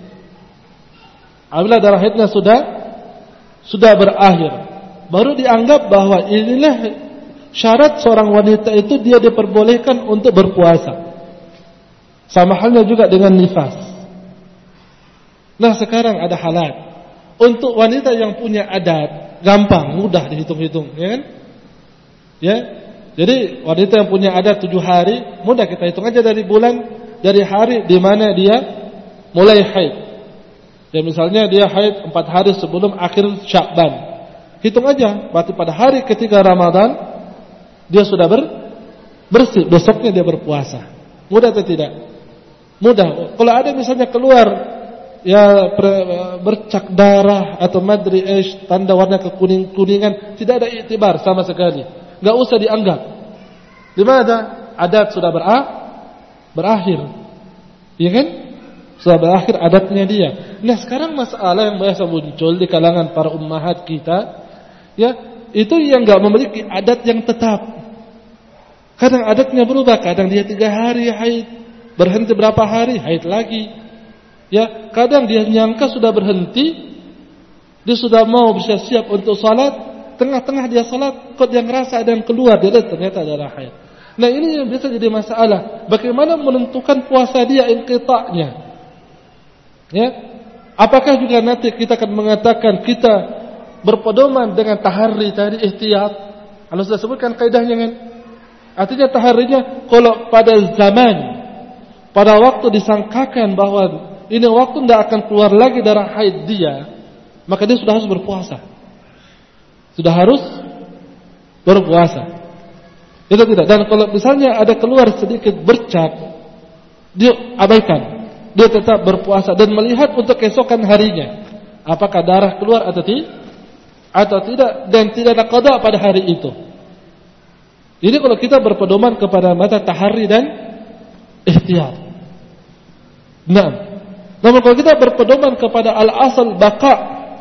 apabila darah haidnya sudah sudah berakhir, baru dianggap bahwa inilah syarat seorang wanita itu dia diperbolehkan untuk berpuasa. Sama halnya juga dengan nifas. Nah, sekarang ada halat. Untuk wanita yang punya adat, gampang, mudah dihitung-hitung, ya kan? Ya. Jadi wanita yang punya adat tujuh hari, mudah kita hitung aja dari bulan, dari hari di mana dia mulai haid. Ya misalnya dia haid empat hari sebelum akhir Sya'ban. Hitung aja, berarti pada hari ketiga Ramadan dia sudah ber, bersih, besoknya dia berpuasa. Mudah atau tidak? Mudah. Kalau ada misalnya keluar ya bercak darah atau madri ish, tanda warna kekuning-kuningan, tidak ada iktibar sama sekali, enggak usah dianggap. Di mana adat sudah berah, berakhir, ya kan? Sudah berakhir adatnya dia. Nah sekarang masalah yang biasa muncul di kalangan para ummahat kita, ya itu yang enggak memiliki adat yang tetap. Kadang adatnya berubah, kadang dia tiga hari haid, berhenti berapa hari haid lagi. Ya, kadang dia nyangka sudah berhenti, dia sudah mau bisa siap untuk salat, tengah-tengah dia salat, kok dia ngerasa ada yang keluar, dia lihat ternyata ada haid. Nah, ini yang bisa jadi masalah. Bagaimana menentukan puasa dia inqita'nya? Ya. Apakah juga nanti kita akan mengatakan kita berpedoman dengan tahari tadi, ihtiyat? Kalau sudah sebutkan kaidahnya kan? Artinya taharinya kalau pada zaman, pada waktu disangkakan bahwa ini waktu tidak akan keluar lagi darah haid dia, maka dia sudah harus berpuasa. Sudah harus berpuasa. Itu tidak. Dan kalau misalnya ada keluar sedikit bercak, dia abaikan. Dia tetap berpuasa dan melihat untuk keesokan harinya, apakah darah keluar atau tidak, atau tidak, dan tidak ada qada pada hari itu. Jadi kalau kita berpedoman kepada mata tahari dan ihtiyat. Nah, namun kalau kita berpedoman kepada al-asal baqa,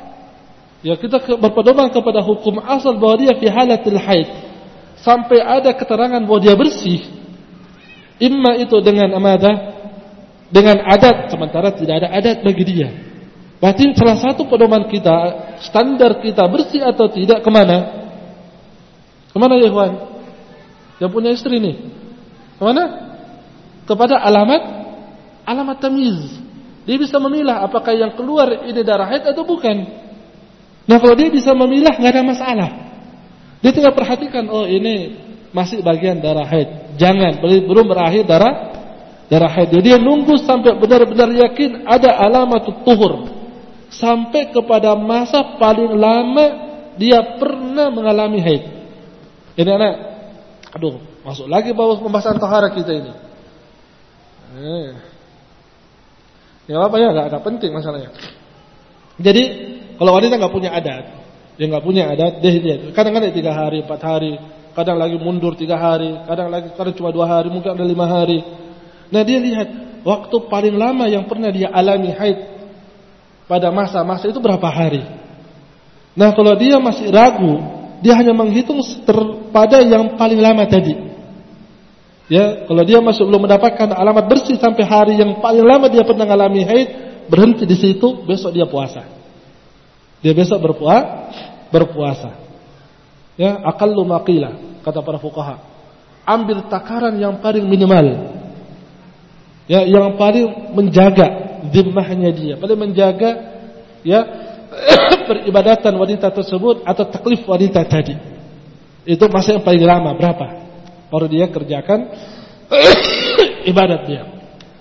ya kita berpedoman kepada hukum asal bahwa dia fi halatil haid, sampai ada keterangan bahwa dia bersih, imma itu dengan amadah, dengan adat, sementara tidak ada adat bagi dia. Berarti salah satu pedoman kita, standar kita bersih atau tidak, kemana? Kemana ya ikhwan? Yang punya istri nih, Kemana? Kepada alamat alamat tamyiz. Dia bisa memilah apakah yang keluar ini darah haid atau bukan. Nah kalau dia bisa memilah nggak ada masalah. Dia tinggal perhatikan, oh ini masih bagian darah haid. Jangan, belum berakhir darah darah haid. Jadi dia nunggu sampai benar-benar yakin ada alamat tuhur. Sampai kepada masa paling lama dia pernah mengalami haid. Ini anak, aduh, masuk lagi bawa pembahasan tahara kita ini. Eh. Ya apa ya, nggak penting masalahnya. Jadi kalau wanita nggak punya adat, dia nggak punya adat, dia, dia kadang-kadang tiga hari, empat hari, kadang lagi mundur tiga hari, kadang lagi kadang cuma dua hari, mungkin ada lima hari. Nah dia lihat waktu paling lama yang pernah dia alami haid pada masa-masa itu berapa hari. Nah kalau dia masih ragu, dia hanya menghitung pada yang paling lama tadi. Ya, kalau dia masih belum mendapatkan alamat bersih sampai hari yang paling lama dia pernah mengalami haid, berhenti di situ, besok dia puasa. Dia besok berpuasa, berpuasa. Ya, aqallu maqila kata para fuqaha. Ambil takaran yang paling minimal. Ya, yang paling menjaga zimmahnya dia, paling menjaga ya peribadatan wanita tersebut atau taklif wanita tadi. Itu masa yang paling lama berapa? Baru dia kerjakan ibadat dia.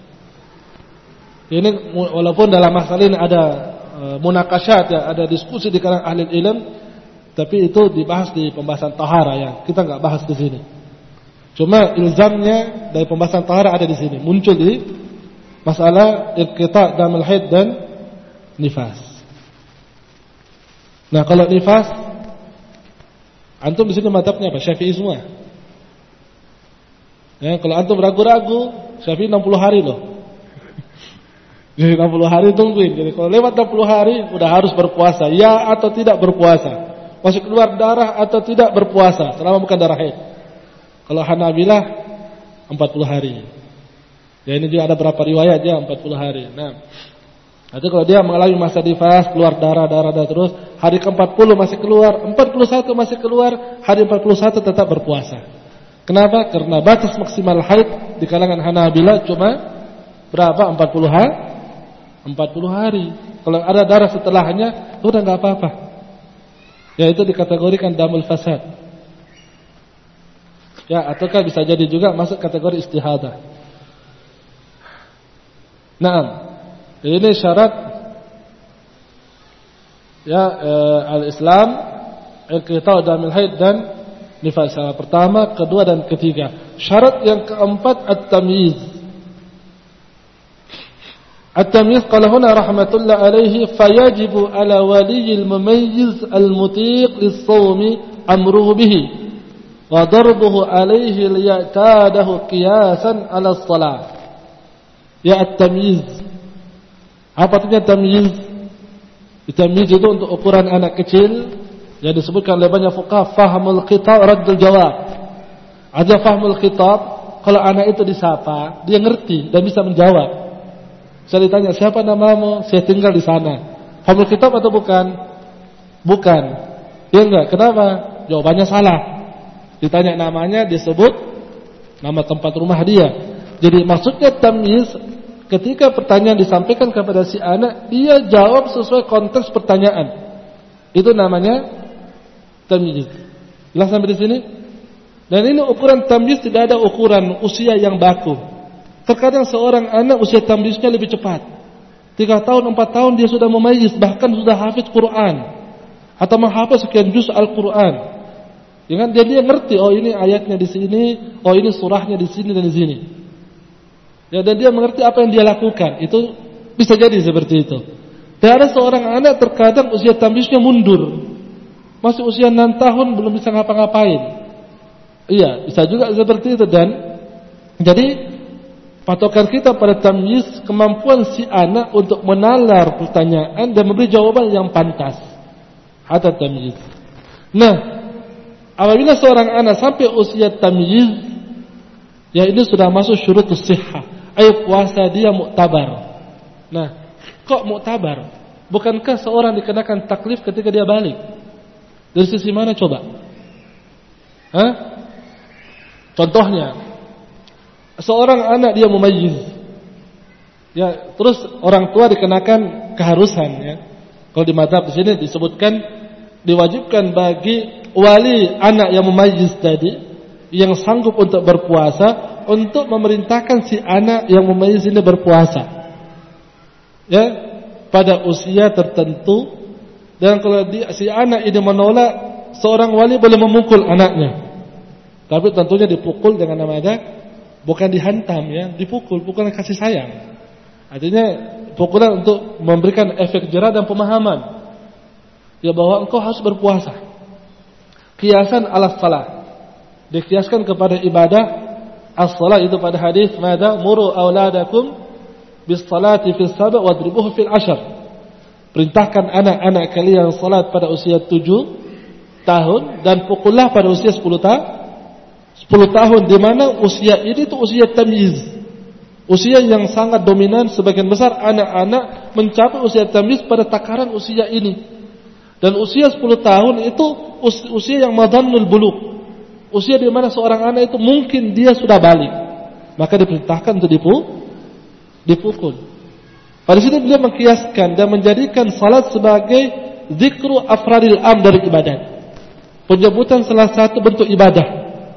Ini walaupun dalam masalah ini ada uh, munakasyat ya, ada diskusi di kalangan ahli ilmu, tapi itu dibahas di pembahasan tahara ya. Kita enggak bahas di sini. Cuma ilzamnya dari pembahasan tahara ada di sini, muncul di masalah inqita' damul haid dan nifas. Nah, kalau nifas antum di sini mazhabnya apa? Syafi'i semua. Ya, kalau antum ragu-ragu, Syafi'i enam puluh hari loh. Jadi enam puluh hari tungguin. Jadi kalau lewat enam puluh hari udah harus berpuasa, ya atau tidak berpuasa. Masih keluar darah atau tidak berpuasa selama bukan darah haid. Kalau Hanabilah empat puluh hari. Ya ini juga ada berapa riwayat ya empat puluh hari. Nah, nanti kalau dia mengalami masa nifas, keluar darah-darah dan terus, hari ke empat puluh masih keluar, empat puluh satu masih keluar, hari empat puluh satu tetap berpuasa. Kenapa? Karena batas maksimal haid di kalangan Hanabilah cuma berapa? empat puluh hari. empat puluh hari. Kalau ada darah setelahnya, udah enggak apa-apa. Ya itu dikategorikan damul fasad. Ya, ataukah bisa jadi juga masuk kategori istihadah. Nah, ini syarat ya eh, al-Islam, inqita' damul haid dan nifas. Pertama, kedua dan ketiga. Syarat yang keempat at-tamyiz. At-tamyiz qala huna rahmatullah alaihi fayajibu ala waliyil mumayyiz al-mutiq lis-shawmi amruhu bihi wa darbuhu alaihi liya'tadahu qiyasan ala as-salat. Ya at-tamyiz. Apa artinya tamyiz? Tamyiz itu untuk ukuran anak kecil. Yang disebutkan oleh banyak fuqaha fahmul khitab raddul jawab. Ada fahmul khitab, kalau anak itu disapa, dia ngerti dan bisa menjawab. Saya ditanya, siapa namamu? Saya tinggal di sana. Fahmul khitab atau bukan? Bukan. Ya enggak. Kenapa? Jawabannya salah. Ditanya namanya, disebut nama tempat rumah dia. Jadi maksudnya tamyiz, ketika pertanyaan disampaikan kepada si anak, dia jawab sesuai konteks pertanyaan. Itu namanya tamyiz. Jelas sampai di sini? Dan ini ukuran tamyiz tidak ada ukuran usia yang baku. Terkadang seorang anak usia tamyiznya lebih cepat. Tiga tahun, empat tahun dia sudah memayyiz, bahkan sudah hafid Quran atau menghafal sekian juz Al-Quran. Dengan dia dia ngerti, oh ini ayatnya di sini, oh ini surahnya di sini dan di sini. Ya, dan dia mengerti apa yang dia lakukan. Itu bisa jadi seperti itu. Dan ada seorang anak terkadang usia tamyiznya mundur. Masih usia enam tahun belum bisa ngapa-ngapain. Iya, bisa juga seperti itu. Dan jadi patokan kita pada tamyiz kemampuan si anak untuk menalar pertanyaan dan memberi jawaban yang pantas. Ada tamyiz. Nah, apabila seorang anak sampai usia tamyiz, ya ini sudah masuk syurutus sihhah. Ayo puasa dia muktabar. Nah, kok muktabar? Bukankah seorang dikenakan taklif ketika dia balik? Dari sisi mana coba? Hah? Contohnya, seorang anak dia mumayyiz, ya, terus orang tua dikenakan keharusan, ya. Kalau di mazhab di sini disebutkan diwajibkan bagi wali anak yang mumayyiz tadi, yang sanggup untuk berpuasa, untuk memerintahkan si anak yang mumayyiz ini berpuasa, ya, pada usia tertentu. Dan kalau dia, si anak ini menolak, seorang wali boleh memukul anaknya. Tapi tentunya dipukul dengan namanya bukan dihantam, ya, dipukul, pukulan kasih sayang. Artinya pukulan untuk memberikan efek jerah dan pemahaman, ya, bahwa engkau harus berpuasa. Kiasan ala salah, dikiaskan kepada ibadah as-salah itu pada hadis mada muru auladakum bis salati fis sab' wadribuhu fil ashar. Perintahkan anak-anak kalian salat pada usia tujuh tahun dan pukullah pada usia sepuluh tahun. sepuluh tahun, di mana usia ini itu usia tamyiz. Usia yang sangat dominan, sebagian besar anak-anak mencapai usia tamyiz pada takaran usia ini. Dan usia sepuluh tahun itu usia yang madhannul bulugh. Usia di mana seorang anak itu mungkin dia sudah balik. Maka diperintahkan untuk dipukul. Pada sini beliau mengkiaskan dan menjadikan salat sebagai zikru afradil am dari ibadat. Penyebutan salah satu bentuk ibadah.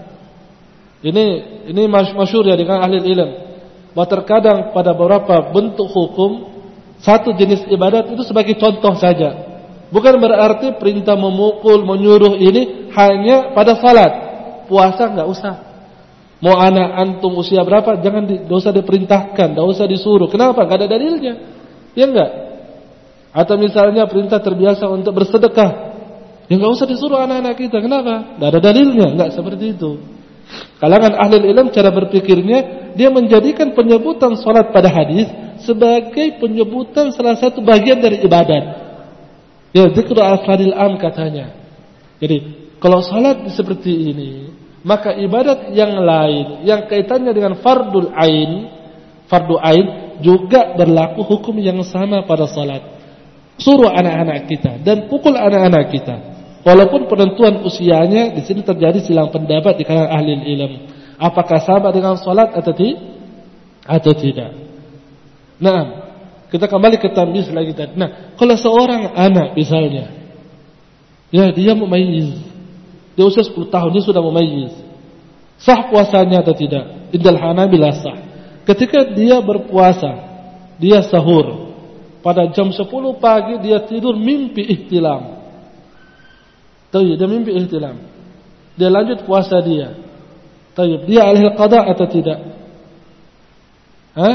Ini ini masyhur ya dengan ahli ilmu. Bahwa terkadang pada beberapa bentuk hukum satu jenis ibadat itu sebagai contoh saja. Bukan berarti perintah memukul, menyuruh ini hanya pada salat. Puasa enggak usah. Mau anak antum usia berapa, jangan di, dosa diperintahkan, enggak usah disuruh. Kenapa? Enggak ada dalilnya. Ya enggak? Atau misalnya perintah terbiasa untuk bersedekah, ya enggak usah disuruh anak-anak kita. Kenapa? Enggak ada dalilnya, enggak seperti itu. Kalangan ahli ilmu cara berpikirnya, dia menjadikan penyebutan salat pada hadis sebagai penyebutan salah satu bagian dari ibadat. Ya, zikru al-fadil am katanya. Jadi, kalau salat seperti ini, maka ibadat yang lain yang kaitannya dengan fardul ain, fardu ain juga berlaku hukum yang sama pada salat. Suruh anak-anak kita dan pukul anak-anak kita. Walaupun penentuan usianya di sini terjadi silang pendapat di kalangan ahli ilmu. Apakah sama dengan salat atau ti? atau tidak? Nah, kita kembali ke tamyiz lagi tadi. Nah, kalau seorang anak misalnya, ya dia mumayyiz. Dia usia sepuluh tahun, dia sudah mumayyiz. Sah puasanya atau tidak? Indal Hanabilah sah. Ketika dia berpuasa, dia sahur. Pada jam sepuluh pagi dia tidur mimpi ihtilam. Tayyib, dia mimpi ihtilam. Dia lanjut puasa dia. Tayyib, dia alih qada atau tidak? Hah?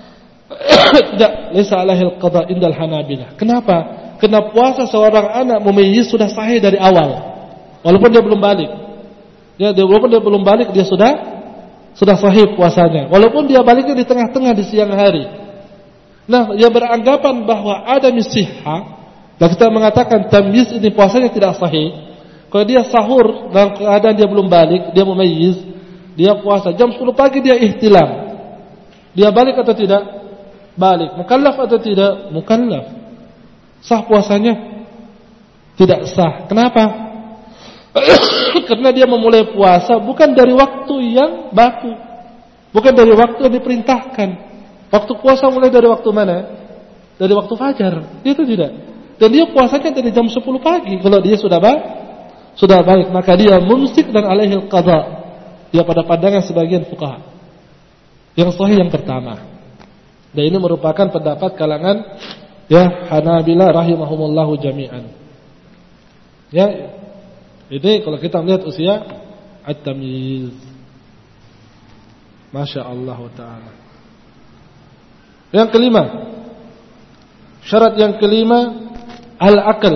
Tidak, laisa alih qada indal Hanabilah. Kenapa? Karena puasa seorang anak mumayyiz sudah sahih dari awal. Walaupun dia belum balik, ya, dia, walaupun dia belum balik, dia sudah sudah sahih puasanya. Walaupun dia baliknya di tengah-tengah di siang hari. Nah, dia beranggapan bahwa ada misihah, dan kita mengatakan tamyiz ini puasanya tidak sahih. Kalau dia sahur dalam keadaan dia belum balik, dia mumayyiz, dia puasa jam sepuluh pagi dia ihtilam. Dia balik atau tidak? Balik. Mukallaf atau tidak? Mukallaf. Sah puasanya? Tidak sah. Kenapa? Karena dia memulai puasa bukan dari waktu yang baku, bukan dari waktu yang diperintahkan. Waktu puasa mulai dari waktu mana? Dari waktu fajar. Itu tidak. Dan dia puasanya dari jam sepuluh pagi. Kalau dia sudah baik, sudah baik, maka dia mumsik dan alaihil qada. Dia pada pandangan sebagian fuqaha. Yang sahih yang pertama. Dan ini merupakan pendapat kalangan ya Hanabilah rahimahumullahu jami'an. Ya, ini kalau kita melihat usia at-tamyiz. Masya Allah Ta'ala. Yang kelima, syarat yang kelima, al-aql.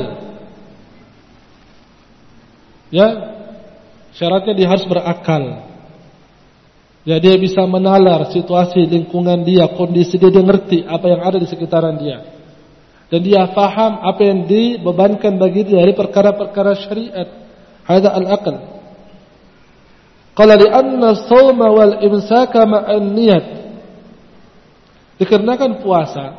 Ya, syaratnya dia harus berakal. Ya, dia bisa menalar situasi lingkungan dia, kondisi dia, dia ngerti apa yang ada di sekitaran dia. Dan dia faham apa yang dibebankan bagi dia dari perkara-perkara syariat. Hadza al-aql. Qala li anna as-sawma wal imsaka ma'an niyat. Dikarenakan puasa.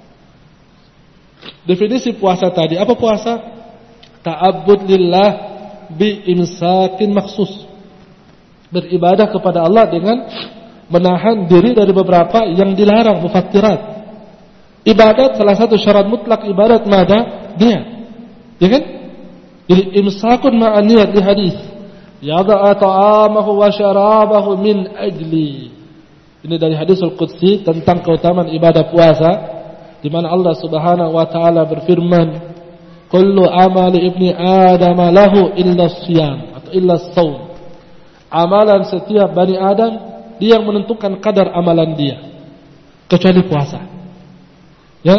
Definisi puasa tadi, apa puasa? Ta'abbud lillah bi imsakin maksus. Beribadah kepada Allah dengan menahan diri dari beberapa yang dilarang, mufattirat. Ibadat salah satu syarat mutlak ibadat mada niat. Ya kan? Jadi imsakun ma'an niat di hadis. Yada'a ta'amahu wa syarabahu min ajli. Ini dari hadisul qudsi tentang keutamaan ibadah puasa, di mana Allah Subhanahu wa taala berfirman, "Kullu amali ibni Adam lahu illa shiyam atau illa shaum." Amalan setiap Bani Adam, dia yang menentukan kadar amalan dia, kecuali puasa. Ya.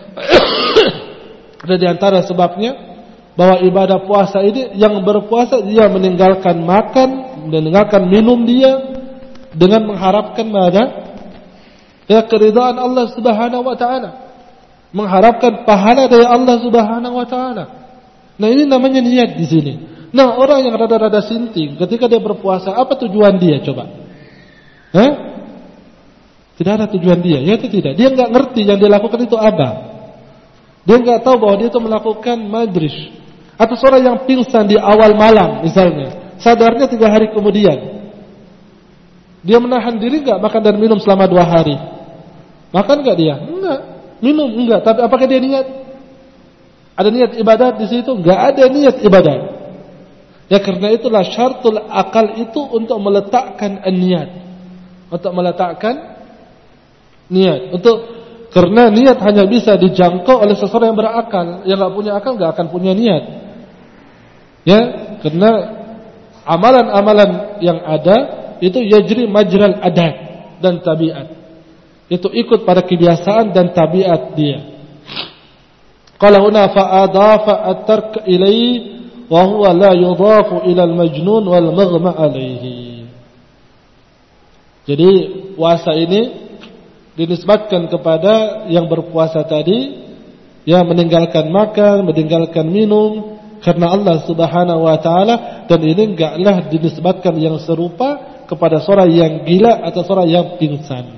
Ada di antara sebabnya bahwa ibadah puasa ini, yang berpuasa dia meninggalkan makan, meninggalkan minum dia dengan mengharapkan mana? Ya, keridhaan Allah Subhanahu wa taala. Mengharapkan pahala dari Allah Subhanahu wa taala. Nah, ini namanya niat di sini. Nah, orang yang rada-rada sinting ketika dia berpuasa, apa tujuan dia coba? Hah? Tidak ada tujuan dia, ya itu tidak. Dia enggak ngerti yang dia lakukan itu apa. Dia enggak tahu bahwa dia itu melakukan madrish. Atau seorang yang pingsan di awal malam misalnya, sadarnya tiga hari kemudian. Dia menahan diri enggak makan dan minum selama dua hari? Makan enggak dia? Enggak. Minum enggak. Tapi apakah dia niat? Ada niat ibadat di situ? Enggak ada niat ibadat. Ya, karena itulah syartul akal itu untuk meletakkan niat, untuk meletakkan niat. Untuk karena niat hanya bisa dijangkau oleh seseorang yang berakal. Yang enggak punya akal enggak akan punya niat. Ya, karena amalan-amalan yang ada itu yajri majral adat dan tabiat. Itu ikut pada kebiasaan dan tabiat dia. Qala huna fa adafa at-tark ilai wa huwa la yudafu ila al-majnun wal maghma alaihi. Jadi puasa ini dinisbatkan kepada yang berpuasa tadi, yang meninggalkan makan, meninggalkan minum karena Allah Subhanahu wa taala, dan ini enggaklah dinisbatkan yang serupa kepada seorang yang gila atau seorang yang pingsan.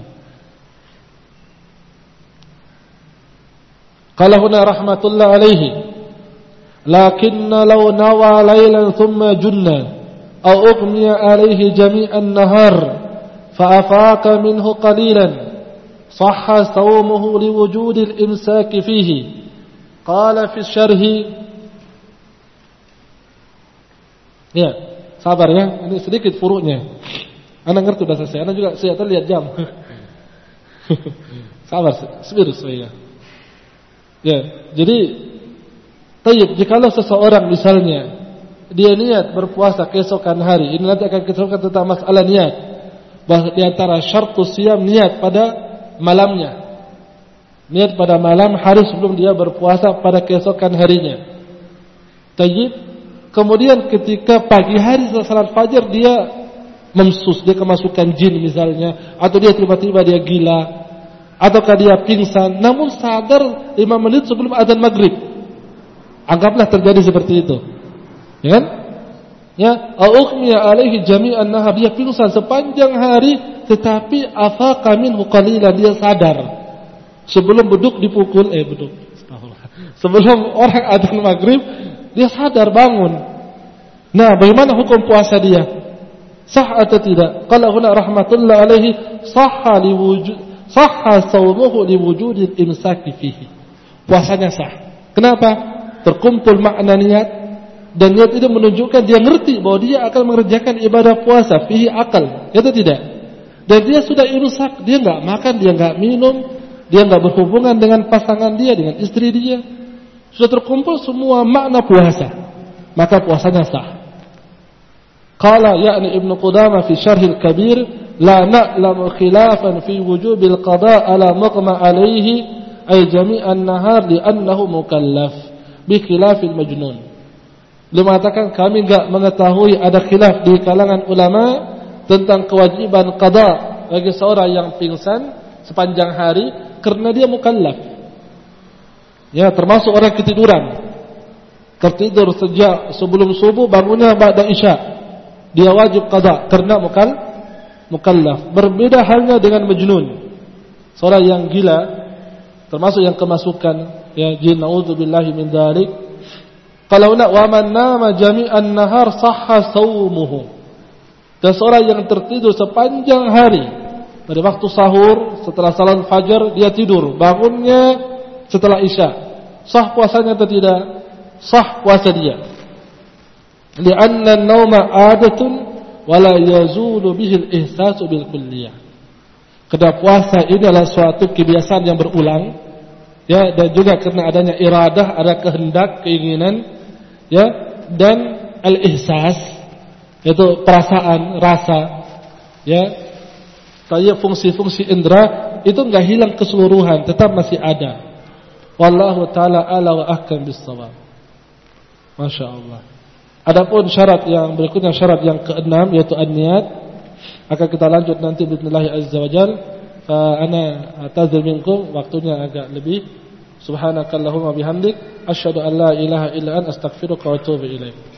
Qala huna rahmatullah alaihi, lakinna law nawa laylan thumma junna aw ughmiya alaihi jami'an nahar fa afaqa minhu qalilan sahha sawmuhu liwujudi al-imsak fihi. Qala fi syarhi, ya, sabar ya, ini sedikit furu'nya. Anda ngerti bahasa saya, Anda juga saya terlihat jam. Sabar, sebir saya. Ya, jadi tayyib, jikalau seseorang misalnya dia niat berpuasa keesokan hari, ini nanti akan kita sebutkan tentang masalah niat. Bahwa di antara syartus siyam niat pada malamnya. Niat pada malam hari sebelum dia berpuasa pada keesokan harinya. Tayyib. Kemudian ketika pagi hari setelah salat fajar dia memsus, dia kemasukan jin misalnya, atau dia tiba-tiba dia gila, ataukah dia pingsan, namun sadar lima menit sebelum adzan maghrib. Anggaplah terjadi seperti itu, ya kan? Ya, auqmiya alaihi jami'an nahar, dia pingsan sepanjang hari, tetapi afaqa minhu qalilan, dia sadar sebelum beduk dipukul, eh beduk, sebelum orang adzan maghrib, dia sadar bangun. Nah, bagaimana hukum puasa dia? Sah atau tidak? Qala huna rahmatullah alaihi, sahha liwujud sahha sawmuhu liwujudil imsaki fihi. Puasanya sah. Kenapa? Terkumpul makna niat, dan niat itu menunjukkan dia ngerti bahwa dia akan mengerjakan ibadah puasa fihi akal, itu tidak. Dan dia sudah imsak, dia enggak makan, dia enggak minum, dia enggak berhubungan dengan pasangan dia, dengan istri dia. Sudah terkumpul semua makna puasa, maka puasanya sah. Qala ya'ni Ibnu Qudamah fi Syarhil Kabir, la na'lamu khilafan fi wujubil qada' ala muqma alaihi ay jami'an nahar li'annahu mukallaf bi khilafil majnun. Dia mengatakan kami enggak mengetahui ada khilaf di kalangan ulama tentang kewajiban qada bagi seorang yang pingsan sepanjang hari karena dia mukallaf. Ya, termasuk orang ketiduran. Tertidur sejak sebelum subuh, bangunnya ba'da isya. Dia wajib qada karena mukal mukallaf. Berbeda halnya dengan majnun, seorang yang gila, termasuk yang kemasukan ya jin, naudzubillahi min dzalik. Kalau nak wa man nama jami'an nahar sahha saumuhu. Dan seorang yang tertidur sepanjang hari, pada waktu sahur, setelah salat fajar dia tidur, bangunnya setelah isya. Sah puasanya atau tidak? Sah puasa dia. Li'anna an-nauma 'adatun wa la yazulu bihi al-ihsasu bil kulliyah. Karena puasa ini adalah suatu kebiasaan yang berulang, ya, dan juga karena adanya iradah, ada kehendak, keinginan, ya, dan al-ihsas, yaitu perasaan, rasa, ya. Kayak fungsi-fungsi indera itu enggak hilang keseluruhan, tetap masih ada. Wallahu taala ala wa ahkam bis-shawab. Masyaallah. Adapun syarat yang berikutnya, syarat yang keenam yaitu an-niyat, akan kita lanjut nanti bismillah azza wajal. Fa ana atazil minkum, waktunya agak lebih. Subhanakallahumma bihamdik asyhadu an la ilaha illa anta astaghfiruka wa atubu ilaik.